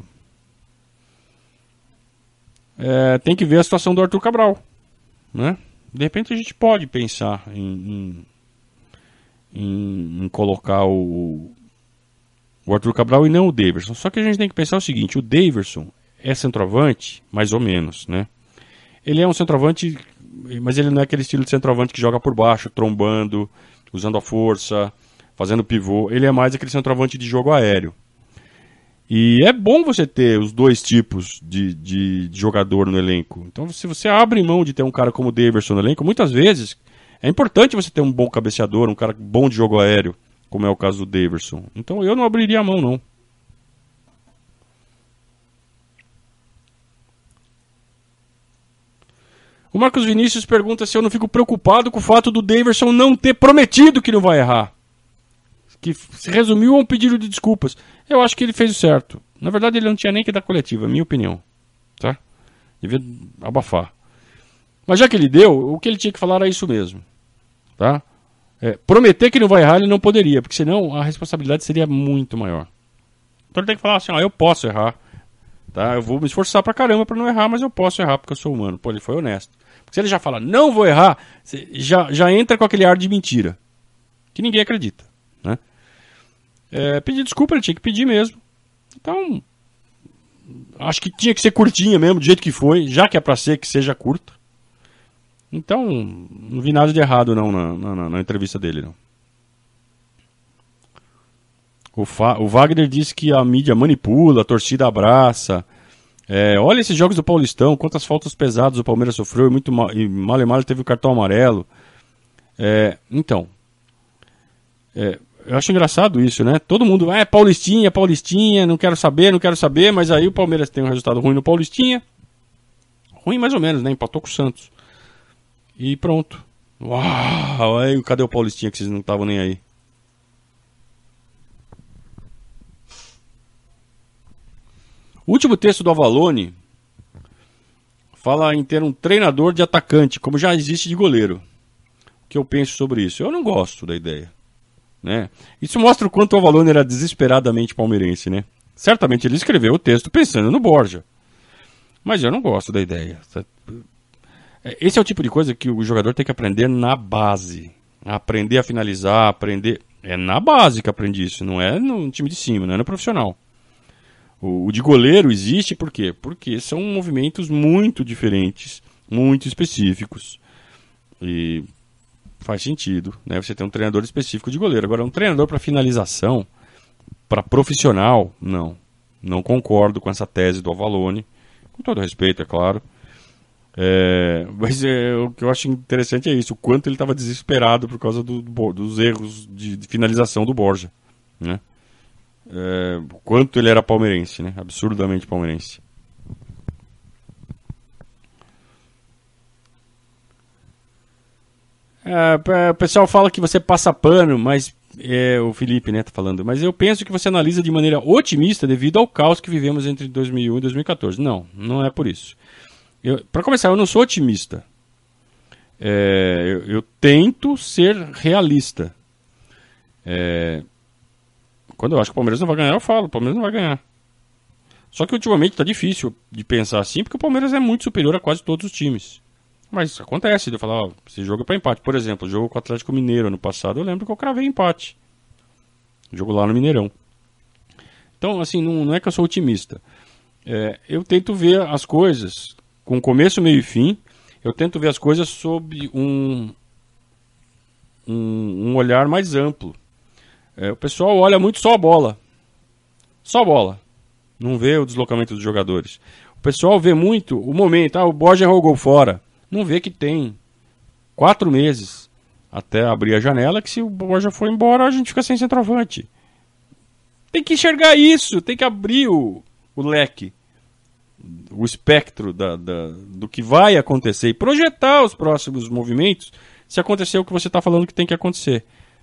S1: É, tem que ver a situação do Arthur Cabral, né? De repente a gente pode pensar em, em, em, em colocar o, o Arthur Cabral e não o Daverson. Só que a gente tem que pensar o seguinte: o Daverson é centroavante, mais ou menos, né? Ele é um centroavante, mas ele não é aquele estilo de centroavante que joga por baixo, trombando, usando a força, fazendo pivô. Ele é mais aquele centroavante de jogo aéreo. E é bom você ter os dois tipos de, de, de jogador no elenco. Então, se você abre mão de ter um cara como o Daverson no elenco, muitas vezes é importante você ter um bom cabeceador, um cara bom de jogo aéreo, como é o caso do Daverson. Então, eu não abriria a mão, não. O Marcos Vinícius pergunta se eu não fico preocupado com o fato do Daverson não ter prometido que não vai errar. Que se resumiu a um pedido de desculpas. Eu acho que ele fez o certo. Na verdade, ele não tinha nem que dar coletiva, minha opinião. Tá? Devia abafar. Mas já que ele deu, o que ele tinha que falar era isso mesmo. Tá? É, prometer que não vai errar, ele não poderia, porque senão a responsabilidade seria muito maior. Então ele tem que falar assim, ó, eu posso errar. Tá? Eu vou me esforçar pra caramba pra não errar, mas eu posso errar porque eu sou humano. Pô, ele foi honesto. Porque se ele já fala, não vou errar, já, já entra com aquele ar de mentira. Que ninguém acredita. Né? É, pedir desculpa, ele tinha que pedir mesmo. Então, acho que tinha que ser curtinha mesmo, do jeito que foi, já que é pra ser, que seja curta. Então, não vi nada de errado não na, na, na entrevista dele. Não. O, Fa, o Wagner disse que a mídia manipula, a torcida abraça. É, olha esses jogos do Paulistão, quantas faltas pesadas o Palmeiras sofreu e, muito mal, e mal e mal teve o cartão amarelo. É, então, é, eu acho engraçado isso, né? Todo mundo, ah, é Paulistinha, Paulistinha, não quero saber, não quero saber, mas aí o Palmeiras tem um resultado ruim no Paulistinha. Ruim mais ou menos, né? Empatou com o Santos. E pronto. Uau, aí, cadê o Paulistinha que vocês não estavam nem aí? O último texto do Avalone fala em ter um treinador de atacante, como já existe de goleiro. O que eu penso sobre isso? Eu não gosto da ideia. Né? Isso mostra o quanto o Avalone era desesperadamente palmeirense. Né? Certamente ele escreveu o texto pensando no Borja. Mas eu não gosto da ideia. Esse é o tipo de coisa que o jogador tem que aprender na base. Aprender a finalizar, aprender... É na base que aprende isso, não é no time de cima, não é no profissional. O, o de goleiro existe por quê? Porque são movimentos muito diferentes, muito específicos. E faz sentido, né? Você tem um treinador específico de goleiro. Agora, um treinador para finalização, para profissional, não. Não concordo com essa tese do Avalone. Com todo respeito, é claro. É, mas é, o que eu acho interessante é isso, o quanto ele estava desesperado por causa do, do, dos erros de, de finalização do Borja, né? É, o quanto ele era palmeirense, né? Absurdamente palmeirense. É, o pessoal fala que você passa pano, mas é, o Felipe, né, tá falando, mas eu penso que você analisa de maneira otimista devido ao caos que vivemos entre dois mil e um e dois mil e quatorze. Não, não é por isso. Para começar, eu não sou otimista. É, eu, eu tento ser realista. É, quando eu acho que o Palmeiras não vai ganhar, eu falo, o Palmeiras não vai ganhar. Só que ultimamente está difícil de pensar assim, porque o Palmeiras é muito superior a quase todos os times. Mas acontece de eu falar, ó, esse jogo é para empate. Por exemplo, o jogo com o Atlético Mineiro ano passado, eu lembro que eu cravei empate. Jogo lá no Mineirão. Então, assim, não, não é que eu sou otimista. É, eu tento ver as coisas com começo, meio e fim. Eu tento ver as coisas sob um, um, um olhar mais amplo. É, o pessoal olha muito só a bola. Só a bola. Não vê o deslocamento dos jogadores. O pessoal vê muito o momento. Ah, o Borja errou o gol fora. Não vê que tem quatro meses até abrir a janela, que se o Borja for embora, a gente fica sem centroavante. Tem que enxergar isso, tem que abrir o, o leque, o espectro da, da, do que vai acontecer e projetar os próximos movimentos se acontecer o que você está falando que tem que acontecer.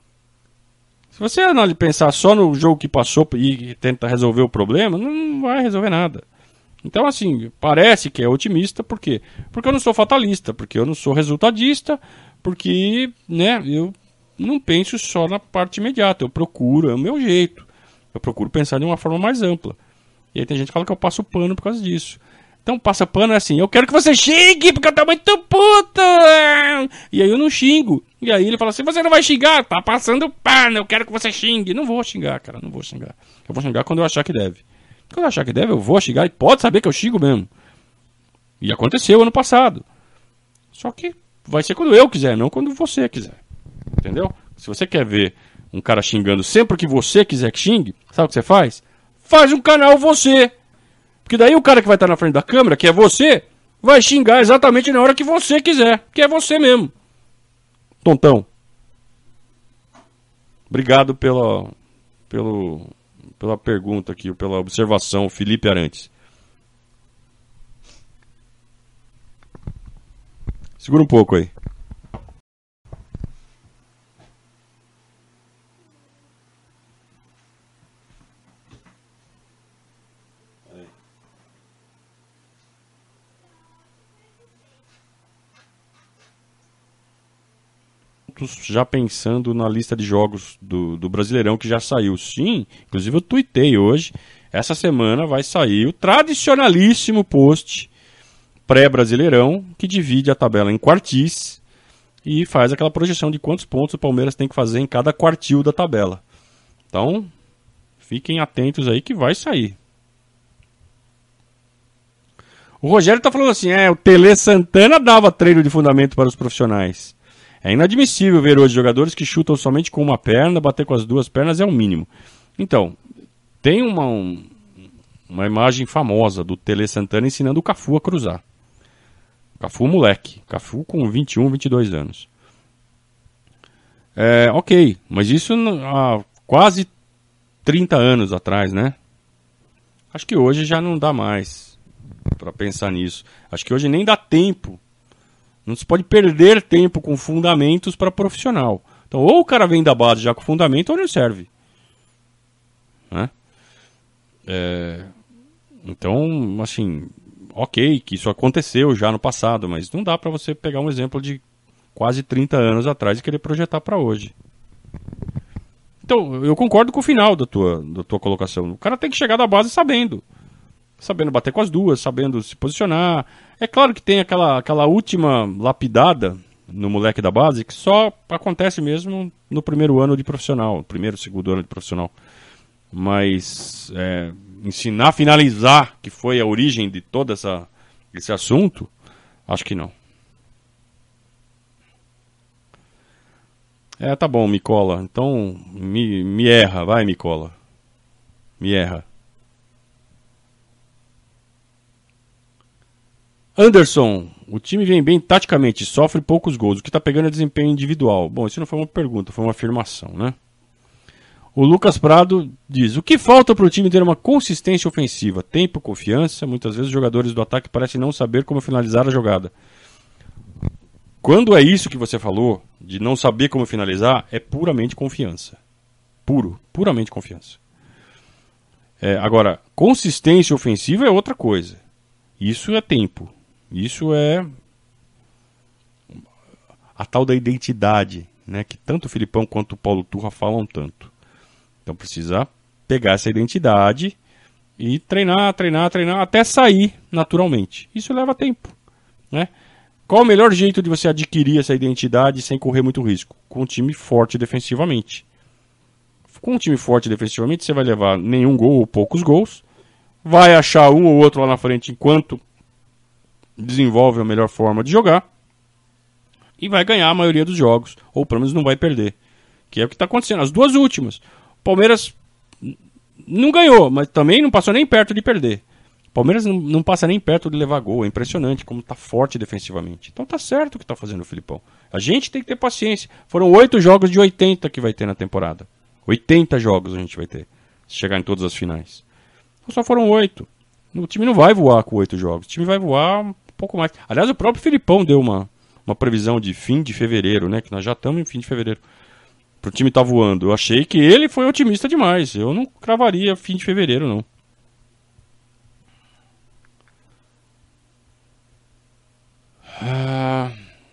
S1: Se você pensar só no jogo que passou e tenta resolver o problema, não vai resolver nada. Então, assim, parece que é otimista, por quê? Porque eu não sou fatalista, porque eu não sou resultadista, porque, né, eu não penso só na parte imediata, eu procuro, é o meu jeito. Eu procuro pensar de uma forma mais ampla. E aí tem gente que fala que eu passo pano por causa disso. Então, passa pano é assim, eu quero que você xingue, porque eu tô muito puto! E aí eu não xingo. E aí ele fala assim, você não vai xingar, tá passando pano, eu quero que você xingue. Não vou xingar, cara, não vou xingar. Eu vou xingar quando eu achar que deve. Quando eu achar que deve, eu vou xingar e pode saber que eu xingo mesmo. E aconteceu ano passado. Só que vai ser quando eu quiser, não quando você quiser. Entendeu? Se você quer ver um cara xingando sempre que você quiser que xingue, sabe o que você faz? Faz um canal você. Porque daí o cara que vai estar na frente da câmera, que é você, vai xingar exatamente na hora que você quiser. Que é você mesmo. Tontão. Obrigado pela, pelo... pela pergunta aqui, pela observação, Felipe Arantes. Segura um pouco aí. Já pensando na lista de jogos do, do Brasileirão que já saiu. Sim, inclusive eu tuitei hoje. Essa semana vai sair o tradicionalíssimo post pré-Brasileirão que divide a tabela em quartis e faz aquela projeção de quantos pontos o Palmeiras tem que fazer em cada quartil da tabela. Então, fiquem atentos aí que vai sair. O Rogério tá falando assim, é, o Tele Santana dava treino de fundamento para os profissionais. É inadmissível ver hoje jogadores que chutam somente com uma perna, bater com as duas pernas é o mínimo. Então, tem uma, um, uma imagem famosa do Tele Santana ensinando o Cafu a cruzar. Cafu moleque, Cafu com vinte e um, vinte e dois anos. É, ok, mas isso há quase trinta anos atrás, né? Acho que hoje já não dá mais para pensar nisso. Acho que hoje nem dá tempo. Não se pode perder tempo com fundamentos para profissional. Então, ou o cara vem da base já com fundamento, ou não serve. Né? É... Então, assim, ok, que isso aconteceu já no passado, mas não dá para você pegar um exemplo de quase trinta anos atrás e querer projetar para hoje. Então, eu concordo com o final da tua, da tua colocação. O cara tem que chegar da base sabendo. Sabendo bater com as duas, sabendo se posicionar. É claro que tem aquela, aquela última lapidada no moleque da base que só acontece mesmo no primeiro ano de profissional, primeiro, segundo ano de profissional. Mas é, ensinar a finalizar, que foi a origem de todo essa, esse assunto, acho que não. É, tá bom, Micola. Então, me, me erra, vai, Micola. Me erra. Anderson, o time vem bem taticamente, sofre poucos gols. O que tá pegando é desempenho individual. Bom, isso não foi uma pergunta, foi uma afirmação, né? O Lucas Prado diz: o que falta para o time ter uma consistência ofensiva? Tempo, confiança. Muitas vezes os jogadores do ataque parecem não saber como finalizar a jogada. Quando é isso que você falou, de não saber como finalizar, é puramente confiança. Puro, puramente confiança. É, agora, consistência ofensiva é outra coisa. Isso é tempo. Isso é a tal da identidade, né, que tanto o Filipão quanto o Paulo Turra falam tanto. Então precisa pegar essa identidade e treinar, treinar, treinar, até sair naturalmente. Isso leva tempo, né? Qual o melhor jeito de você adquirir essa identidade sem correr muito risco? Com um time forte defensivamente. Com um time forte defensivamente, você vai levar nenhum gol ou poucos gols, vai achar um ou outro lá na frente enquanto desenvolve a melhor forma de jogar e vai ganhar a maioria dos jogos, ou pelo menos não vai perder, que é o que está acontecendo. As duas últimas, o Palmeiras não ganhou, mas também não passou nem perto de perder. O Palmeiras não, não passa nem perto de levar gol. É impressionante como está forte defensivamente. Então tá certo o que está fazendo o Filipão. A gente tem que ter paciência. Foram oito jogos de oitenta que vai ter na temporada. oitenta jogos a gente vai ter, se chegar em todas as finais. Então só foram oito. O time não vai voar com oito jogos. O time vai voar um pouco mais. Aliás, o próprio Filipão deu uma, uma previsão de fim de fevereiro, né? Que nós já estamos em fim de fevereiro. Pro time estar tá voando. Eu achei que ele foi otimista demais. Eu não cravaria fim de fevereiro, não. Ah...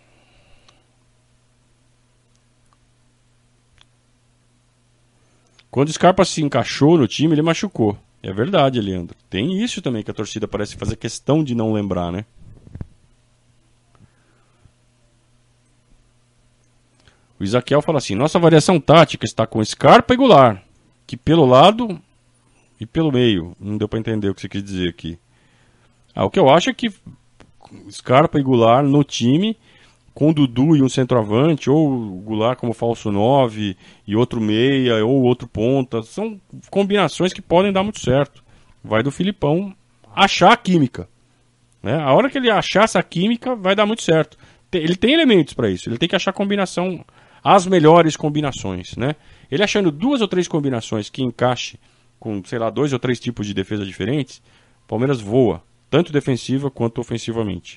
S1: Quando o Scarpa se encaixou no time, ele machucou. É verdade, Leandro. Tem isso também que a torcida parece fazer questão de não lembrar, né? O Isaquiel fala assim: nossa variação tática está com Scarpa e Goulart, que pelo lado e pelo meio. Não deu para entender o que você quis dizer aqui. Ah, o que eu acho é que Scarpa e Goulart no time, com o Dudu e um centroavante, ou o Goulart como falso nove, e outro meia, ou outro ponta, são combinações que podem dar muito certo. Vai do Filipão achar a química, né? A hora que ele achar essa química, vai dar muito certo. Ele tem elementos para isso, ele tem que achar combinação, as melhores combinações, né? Ele achando duas ou três combinações que encaixe com, sei lá, dois ou três tipos de defesa diferentes, o Palmeiras voa, tanto defensiva quanto ofensivamente.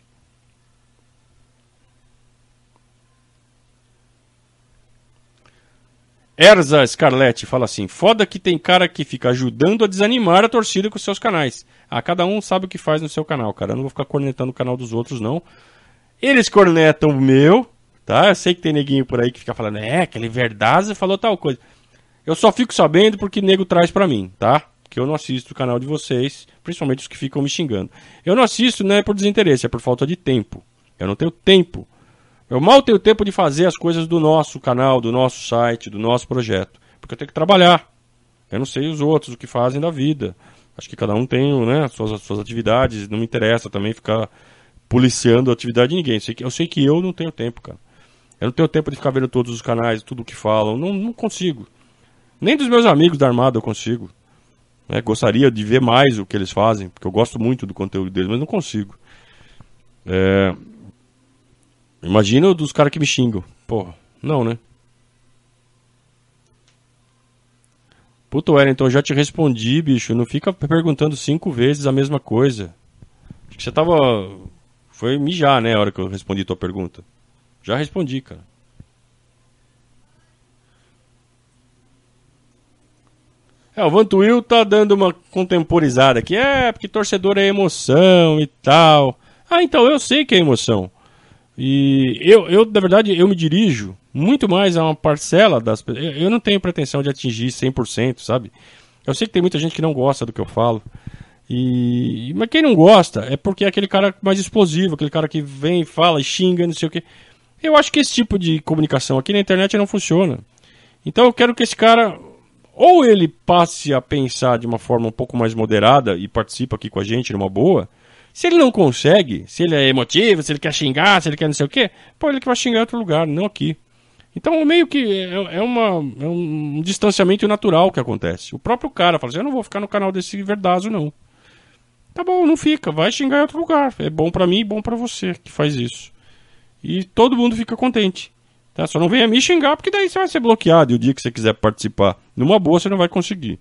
S1: Erza Scarlett fala assim: foda que tem cara que fica ajudando a desanimar a torcida com seus canais. Ah, cada um sabe o que faz no seu canal, cara. Eu não vou ficar cornetando o canal dos outros, não. Eles cornetam o meu, tá? Eu sei que tem neguinho por aí que fica falando: é, aquele Verdazo falou tal coisa. Eu só fico sabendo porque nego traz pra mim, tá? Porque eu não assisto o canal de vocês, principalmente os que ficam me xingando. Eu não assisto, não é por desinteresse, é por falta de tempo. Eu não tenho tempo. Eu mal tenho tempo de fazer as coisas do nosso canal, do nosso site, do nosso projeto. Porque eu tenho que trabalhar. Eu não sei os outros, o que fazem da vida. Acho que cada um tem, né, as suas, as suas atividades. Não me interessa também ficar policiando a atividade de ninguém. Eu sei, que, eu sei que eu não tenho tempo, cara. Eu não tenho tempo de ficar vendo todos os canais, tudo o que falam. Não, não consigo. Nem dos meus amigos da Armada eu consigo. É, gostaria de ver mais o que eles fazem, porque eu gosto muito do conteúdo deles, mas não consigo. É... Imagina dos caras que me xingam. Porra, não, né? Puta, Wellington, já te respondi, bicho. Não fica perguntando cinco vezes a mesma coisa. Acho que você tava... Foi mijar, né, a hora que eu respondi tua pergunta. Já respondi, cara. É, o Vantuil tá dando uma contemporizada aqui. É, porque torcedor é emoção e tal. Ah, então eu sei que é emoção. E eu, eu, na verdade, eu me dirijo muito mais a uma parcela das pessoas. Eu não tenho pretensão de atingir cem por cento, sabe? Eu sei que tem muita gente que não gosta do que eu falo. E... Mas quem não gosta é porque é aquele cara mais explosivo, aquele cara que vem, fala e xinga, não sei o quê. Eu acho que esse tipo de comunicação aqui na internet não funciona. Então eu quero que esse cara, ou ele passe a pensar de uma forma um pouco mais moderada e participa aqui com a gente numa boa. Se ele não consegue, se ele é emotivo, se ele quer xingar, se ele quer não sei o quê, pô, ele que vai xingar em outro lugar, não aqui. Então, meio que é, é, uma, é um distanciamento natural que acontece. O próprio cara fala assim, eu não vou ficar no canal desse Verdazo, não. Tá bom, não fica, vai xingar em outro lugar. É bom pra mim e bom pra você que faz isso. E todo mundo fica contente. Tá? Só não venha me xingar, porque daí você vai ser bloqueado. E o dia que você quiser participar numa boa, você não vai conseguir.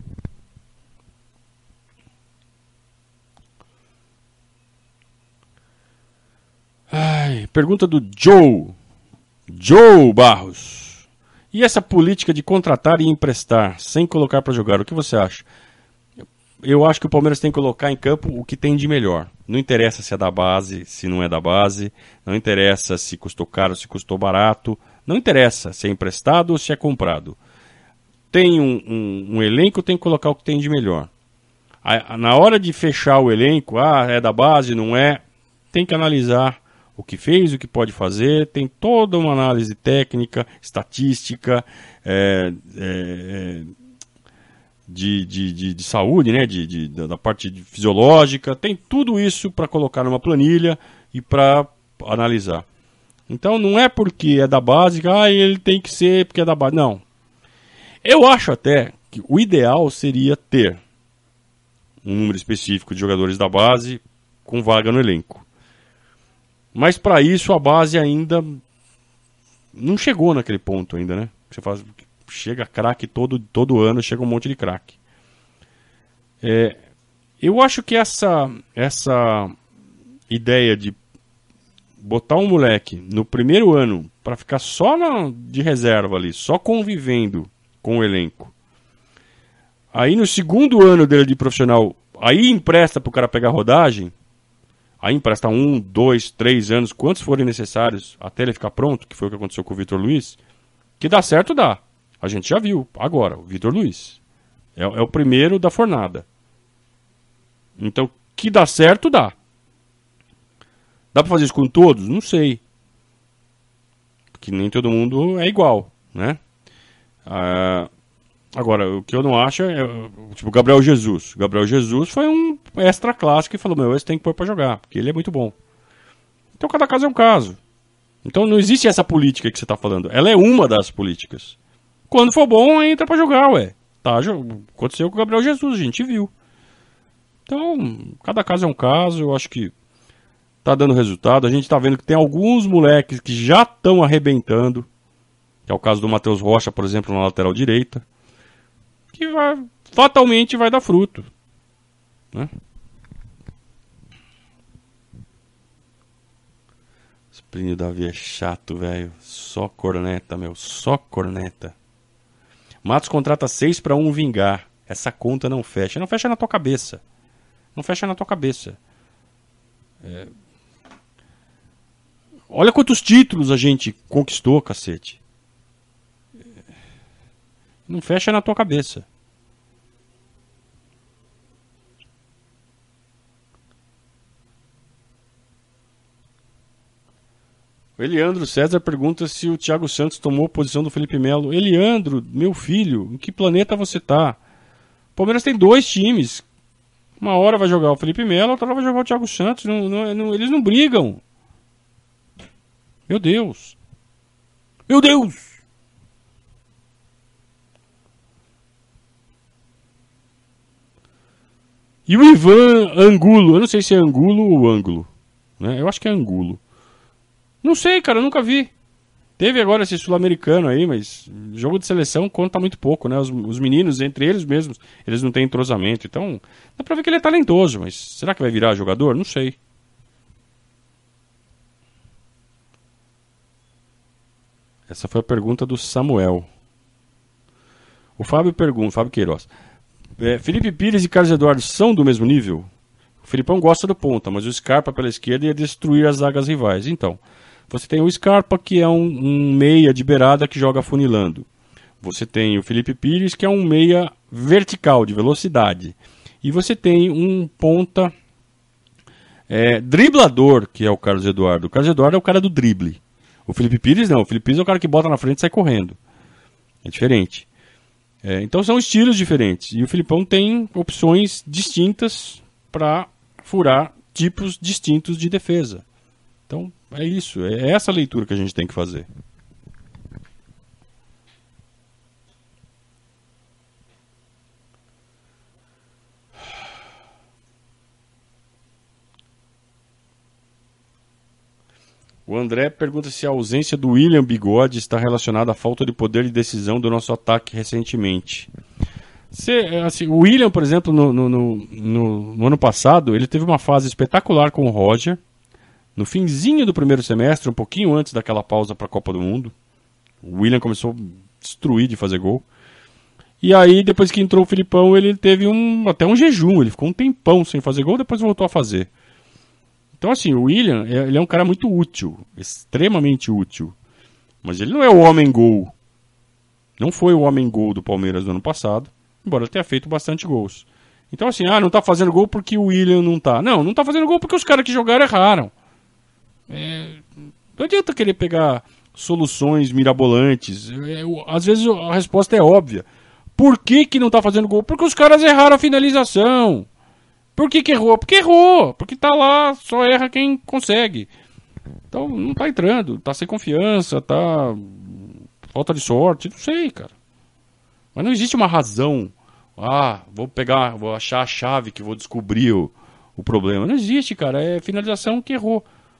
S1: Ai, pergunta do Joe. Joe Barros. E essa política de contratar e emprestar sem colocar pra jogar, o que você acha? Eu acho que o Palmeiras tem que colocar em campo o que tem de melhor. Não interessa se é da base, se não é da base. Não interessa se custou caro, se custou barato. Não interessa se é emprestado ou se é comprado. Tem um, um, um elenco, tem que colocar o que tem de melhor. A, na hora de fechar o elenco, ah, é da base, não é, tem que analisar o que fez, o que pode fazer. Tem toda uma análise técnica, estatística, é, é, de, de, de, de saúde, né? de, de, da parte fisiológica. Tem tudo isso para colocar numa planilha e para analisar. Então não é porque é da base que ah, ele tem que ser porque é da base. Não. Eu acho até que o ideal seria ter um número específico de jogadores da base com vaga no elenco. Mas para isso a base ainda não chegou naquele ponto ainda, né? Você faz, chega craque todo, todo ano, chega um monte de craque. É, eu acho que essa, essa ideia de botar um moleque no primeiro ano para ficar só na, de reserva ali, só convivendo com o elenco. Aí no segundo ano dele de profissional, aí empresta pro cara pegar rodagem, aí empresta um, dois, três anos, quantos forem necessários até ele ficar pronto, que foi o que aconteceu com o Vitor Luiz, que dá certo, dá. A gente já viu, agora, o Vitor Luiz. É, é o primeiro da fornada. Então, que dá certo, dá. Dá pra fazer isso com todos? Não sei. Porque nem todo mundo é igual, né? Ah, agora, o que eu não acho é... Tipo, o Gabriel Jesus. O Gabriel Jesus foi um extra classe que falou, meu, esse tem que pôr pra jogar, porque ele é muito bom. Então, cada caso é um caso. Então, não existe essa política que você tá falando. Ela é uma das políticas. Quando for bom, entra pra jogar, ué. Tá, aconteceu com o Gabriel Jesus, a gente viu. Então, cada caso é um caso, eu acho que tá dando resultado. A gente tá vendo que tem alguns moleques que já estão arrebentando. Que é o caso do Matheus Rocha, por exemplo, na lateral direita. Que vai, fatalmente vai dar fruto. Né? Esse Plínio Davi é chato, velho. Só corneta, meu. Só corneta. Matos contrata seis para um vingar. Essa conta não fecha. Não fecha na tua cabeça. Não fecha na tua cabeça. É... Olha quantos títulos a gente conquistou, cacete. Não fecha na tua cabeça. O Eliandro César pergunta se o Thiago Santos tomou a posição do Felipe Melo. Eliandro, meu filho, em que planeta você tá? O Palmeiras tem dois times. Uma hora vai jogar o Felipe Melo, outra hora vai jogar o Thiago Santos. Não, não, não, eles não brigam. Meu Deus. Meu Deus! E o Ivan Angulo. Eu não sei se é Angulo ou Ângulo. Né? Eu acho que é Angulo. Não sei, cara, eu nunca vi. Teve agora esse sul-americano aí, mas jogo de seleção conta muito pouco, né? Os, os meninos, entre eles mesmos, eles não têm entrosamento. Então, dá pra ver que ele é talentoso, mas será que vai virar jogador? Não sei. Essa foi a pergunta do Samuel. O Fábio pergunta, Fábio Queiroz. É, Felipe Pires e Carlos Eduardo são do mesmo nível? O Filipão gosta do ponta, mas o Scarpa pela esquerda ia destruir as zagas rivais. Então, você tem o Scarpa, que é um, um meia de beirada que joga funilando. Você tem o Felipe Pires, que é um meia vertical, de velocidade. E você tem um ponta é, driblador, que é o Carlos Eduardo. O Carlos Eduardo é o cara do drible. O Felipe Pires não. O Felipe Pires é o cara que bota na frente e sai correndo. É diferente. É, então são estilos diferentes. E o Filipão tem opções distintas para furar tipos distintos de defesa. Então, é isso. É essa leitura que a gente tem que fazer. O André pergunta se a ausência do William Bigode está relacionada à falta de poder de decisão do nosso ataque recentemente. Se, assim, o William, por exemplo, no, no, no, no, no ano passado, ele teve uma fase espetacular com o Roger. No finzinho do primeiro semestre, um pouquinho antes daquela pausa para a Copa do Mundo. O William começou a destruir de fazer gol. E aí, depois que entrou o Filipão, ele teve um, até um jejum. Ele ficou um tempão sem fazer gol, depois voltou a fazer. Então, assim, o William, ele é um cara muito útil, extremamente útil. Mas ele não é o homem-gol. Não foi o homem-gol do Palmeiras no ano passado, embora ele tenha feito bastante gols. Então, assim, ah, não tá fazendo gol porque o William não tá. Não, não tá fazendo gol porque os caras que jogaram erraram. É, não adianta querer pegar soluções mirabolantes. É, às vezes a resposta é óbvia. Por que que não tá fazendo gol? Porque os caras erraram a finalização. Por que que errou? Porque errou. Porque tá lá, só erra quem consegue. Então não tá entrando, tá sem confiança, tá... falta de sorte, não sei, cara. Mas não existe uma razão. Ah, vou pegar, vou achar a chave que vou descobrir o, o problema. Não existe, cara. É finalização que errou.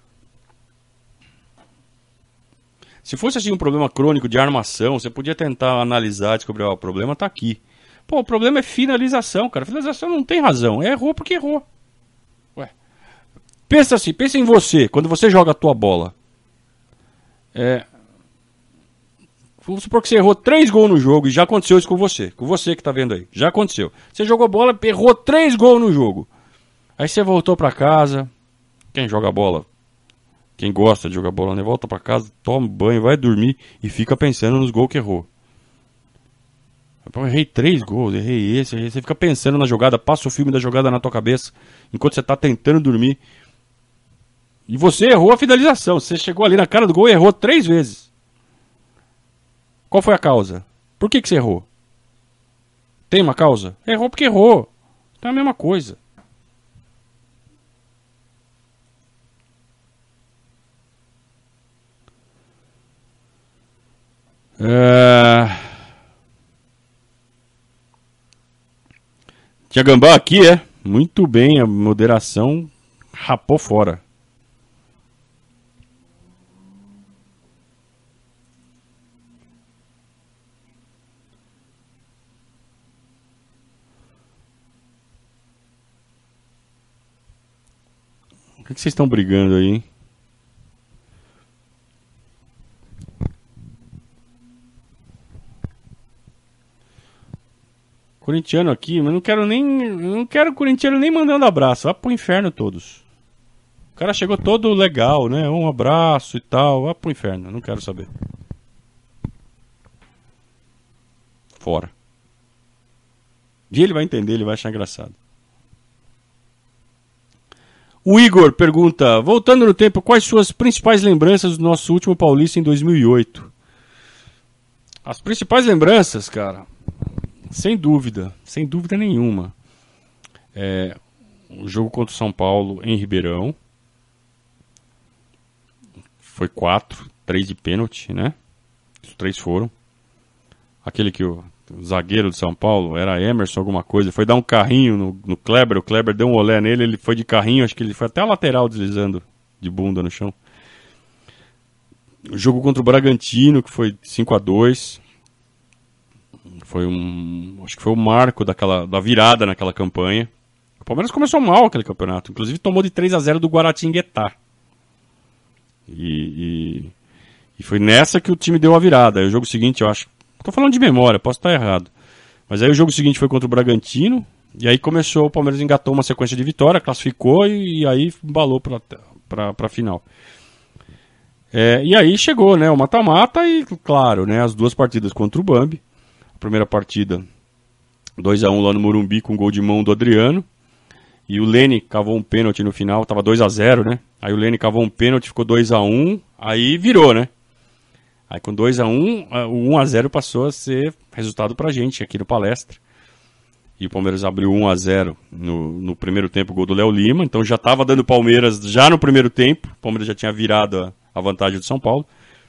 S1: Se fosse assim um problema crônico de armação, você podia tentar analisar, descobrir, ó, o problema tá aqui. Pô, o problema é finalização, cara. Finalização não tem razão. É errou porque errou. Ué. Pensa assim, pensa em você, quando você joga a tua bola. É... Vamos supor que você errou três gols no jogo e já aconteceu isso com você. Com você que tá vendo aí. Já aconteceu. Você jogou bola, errou três gols no jogo. Aí você voltou pra casa. Quem joga bola? Quem gosta de jogar bola, né? Volta pra casa, toma banho, vai dormir e fica pensando nos gols que errou. Eu errei três gols, errei esse, errei. Você fica pensando na jogada, passa o filme da jogada na tua cabeça, enquanto você tá tentando dormir. E você errou a finalização. Você chegou ali na cara do gol e errou três vezes. Qual foi a causa? Por que que você errou? Tem uma causa? Errou porque errou. Então é a mesma coisa. É... Tia Gambá aqui, é? Muito bem, a moderação rapou fora. O que que vocês estão brigando aí, hein? Corintiano aqui, mas não quero nem. Não quero corintiano nem mandando abraço. Vá pro inferno todos. O cara chegou todo legal, né? Um abraço e tal. Vá pro inferno, não quero saber. Fora. E ele vai entender, ele vai achar engraçado. O Igor pergunta: voltando no tempo, quais suas principais lembranças do nosso último Paulista em dois mil e oito? As principais lembranças, cara. Sem dúvida, sem dúvida nenhuma. É, o jogo contra o São Paulo em Ribeirão. Foi quatro, três de pênalti, né? Os três foram. Aquele que o, o zagueiro de São Paulo era Emerson alguma coisa. Foi dar um carrinho no, no Kleber. O Kleber deu um olé nele, ele foi de carrinho. Acho que ele foi até a lateral deslizando de bunda no chão. O jogo contra o Bragantino, que foi cinco a dois. Foi um. Acho que foi o marco daquela, da virada naquela campanha. O Palmeiras começou mal aquele campeonato. Inclusive tomou de três a zero do Guaratinguetá. E, e, e foi nessa que o time deu a virada. Aí o jogo seguinte, eu acho. Tô falando de memória, posso estar errado. Mas aí o jogo seguinte foi contra o Bragantino. E aí começou, o Palmeiras engatou uma sequência de vitória, classificou e, e aí embalou pra, pra, pra final. É, e aí chegou, né? O mata-mata e, claro, né? As duas partidas contra o Bambi. A primeira partida, dois a um lá no Morumbi com gol de mão do Adriano. E o Lene cavou um pênalti no final, tava dois a zero, né? Aí o Lene cavou um pênalti, ficou dois a um, aí virou, né? Aí com dois a um, o um a zero passou a ser resultado pra gente aqui no Palestra. E o Palmeiras abriu um a zero no, no primeiro tempo, gol do Léo Lima. Então já tava dando Palmeiras já no primeiro tempo. O Palmeiras já tinha virado a, a vantagem do São Paulo.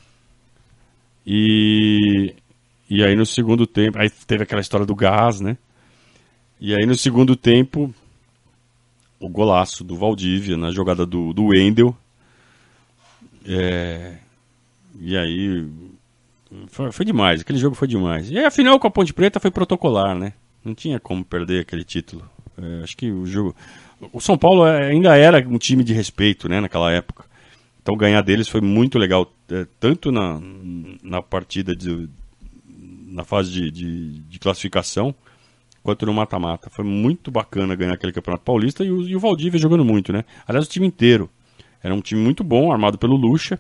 S1: E... E aí no segundo tempo, aí teve aquela história do gás, né? E aí no segundo tempo, o golaço do Valdívia na jogada do, do Wendel. É, e aí foi, foi demais, aquele jogo foi demais. E aí, a final com a Ponte Preta foi protocolar, né? Não tinha como perder aquele título. É, acho que o jogo, o São Paulo ainda era um time de respeito, né, naquela época. Então ganhar deles foi muito legal, é, tanto na, na partida de, na fase de, de, de classificação, quanto no mata-mata. Foi muito bacana ganhar aquele Campeonato Paulista e o, e o Valdívia jogando muito, né? Aliás, o time inteiro. Era um time muito bom, armado pelo Lucha.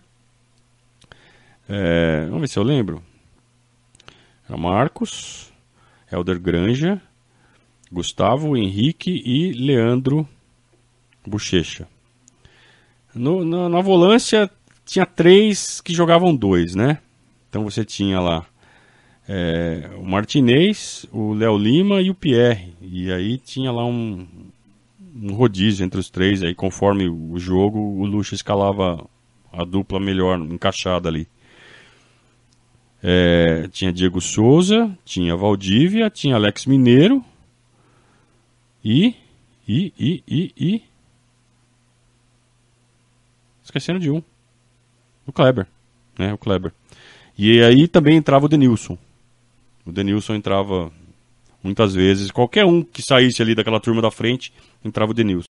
S1: É, vamos ver se eu lembro. Era Marcos, Helder Granja, Gustavo, Henrique e Leandro Bochecha. No, na, na volância tinha três que jogavam dois, né? Então você tinha lá é, o Martinez, o Léo Lima e o Pierre. E aí tinha lá um, um rodízio entre os três. Aí conforme o jogo, o Lucha escalava a dupla melhor, encaixada ali. É, tinha Diego Souza, tinha Valdívia, tinha Alex Mineiro e... e, e, e, e... esquecendo de um. O Kleber, né? O Kleber. E aí também entrava o Denilson. O Denilson entrava muitas vezes. Qualquer um que saísse ali daquela turma da frente, entrava o Denilson.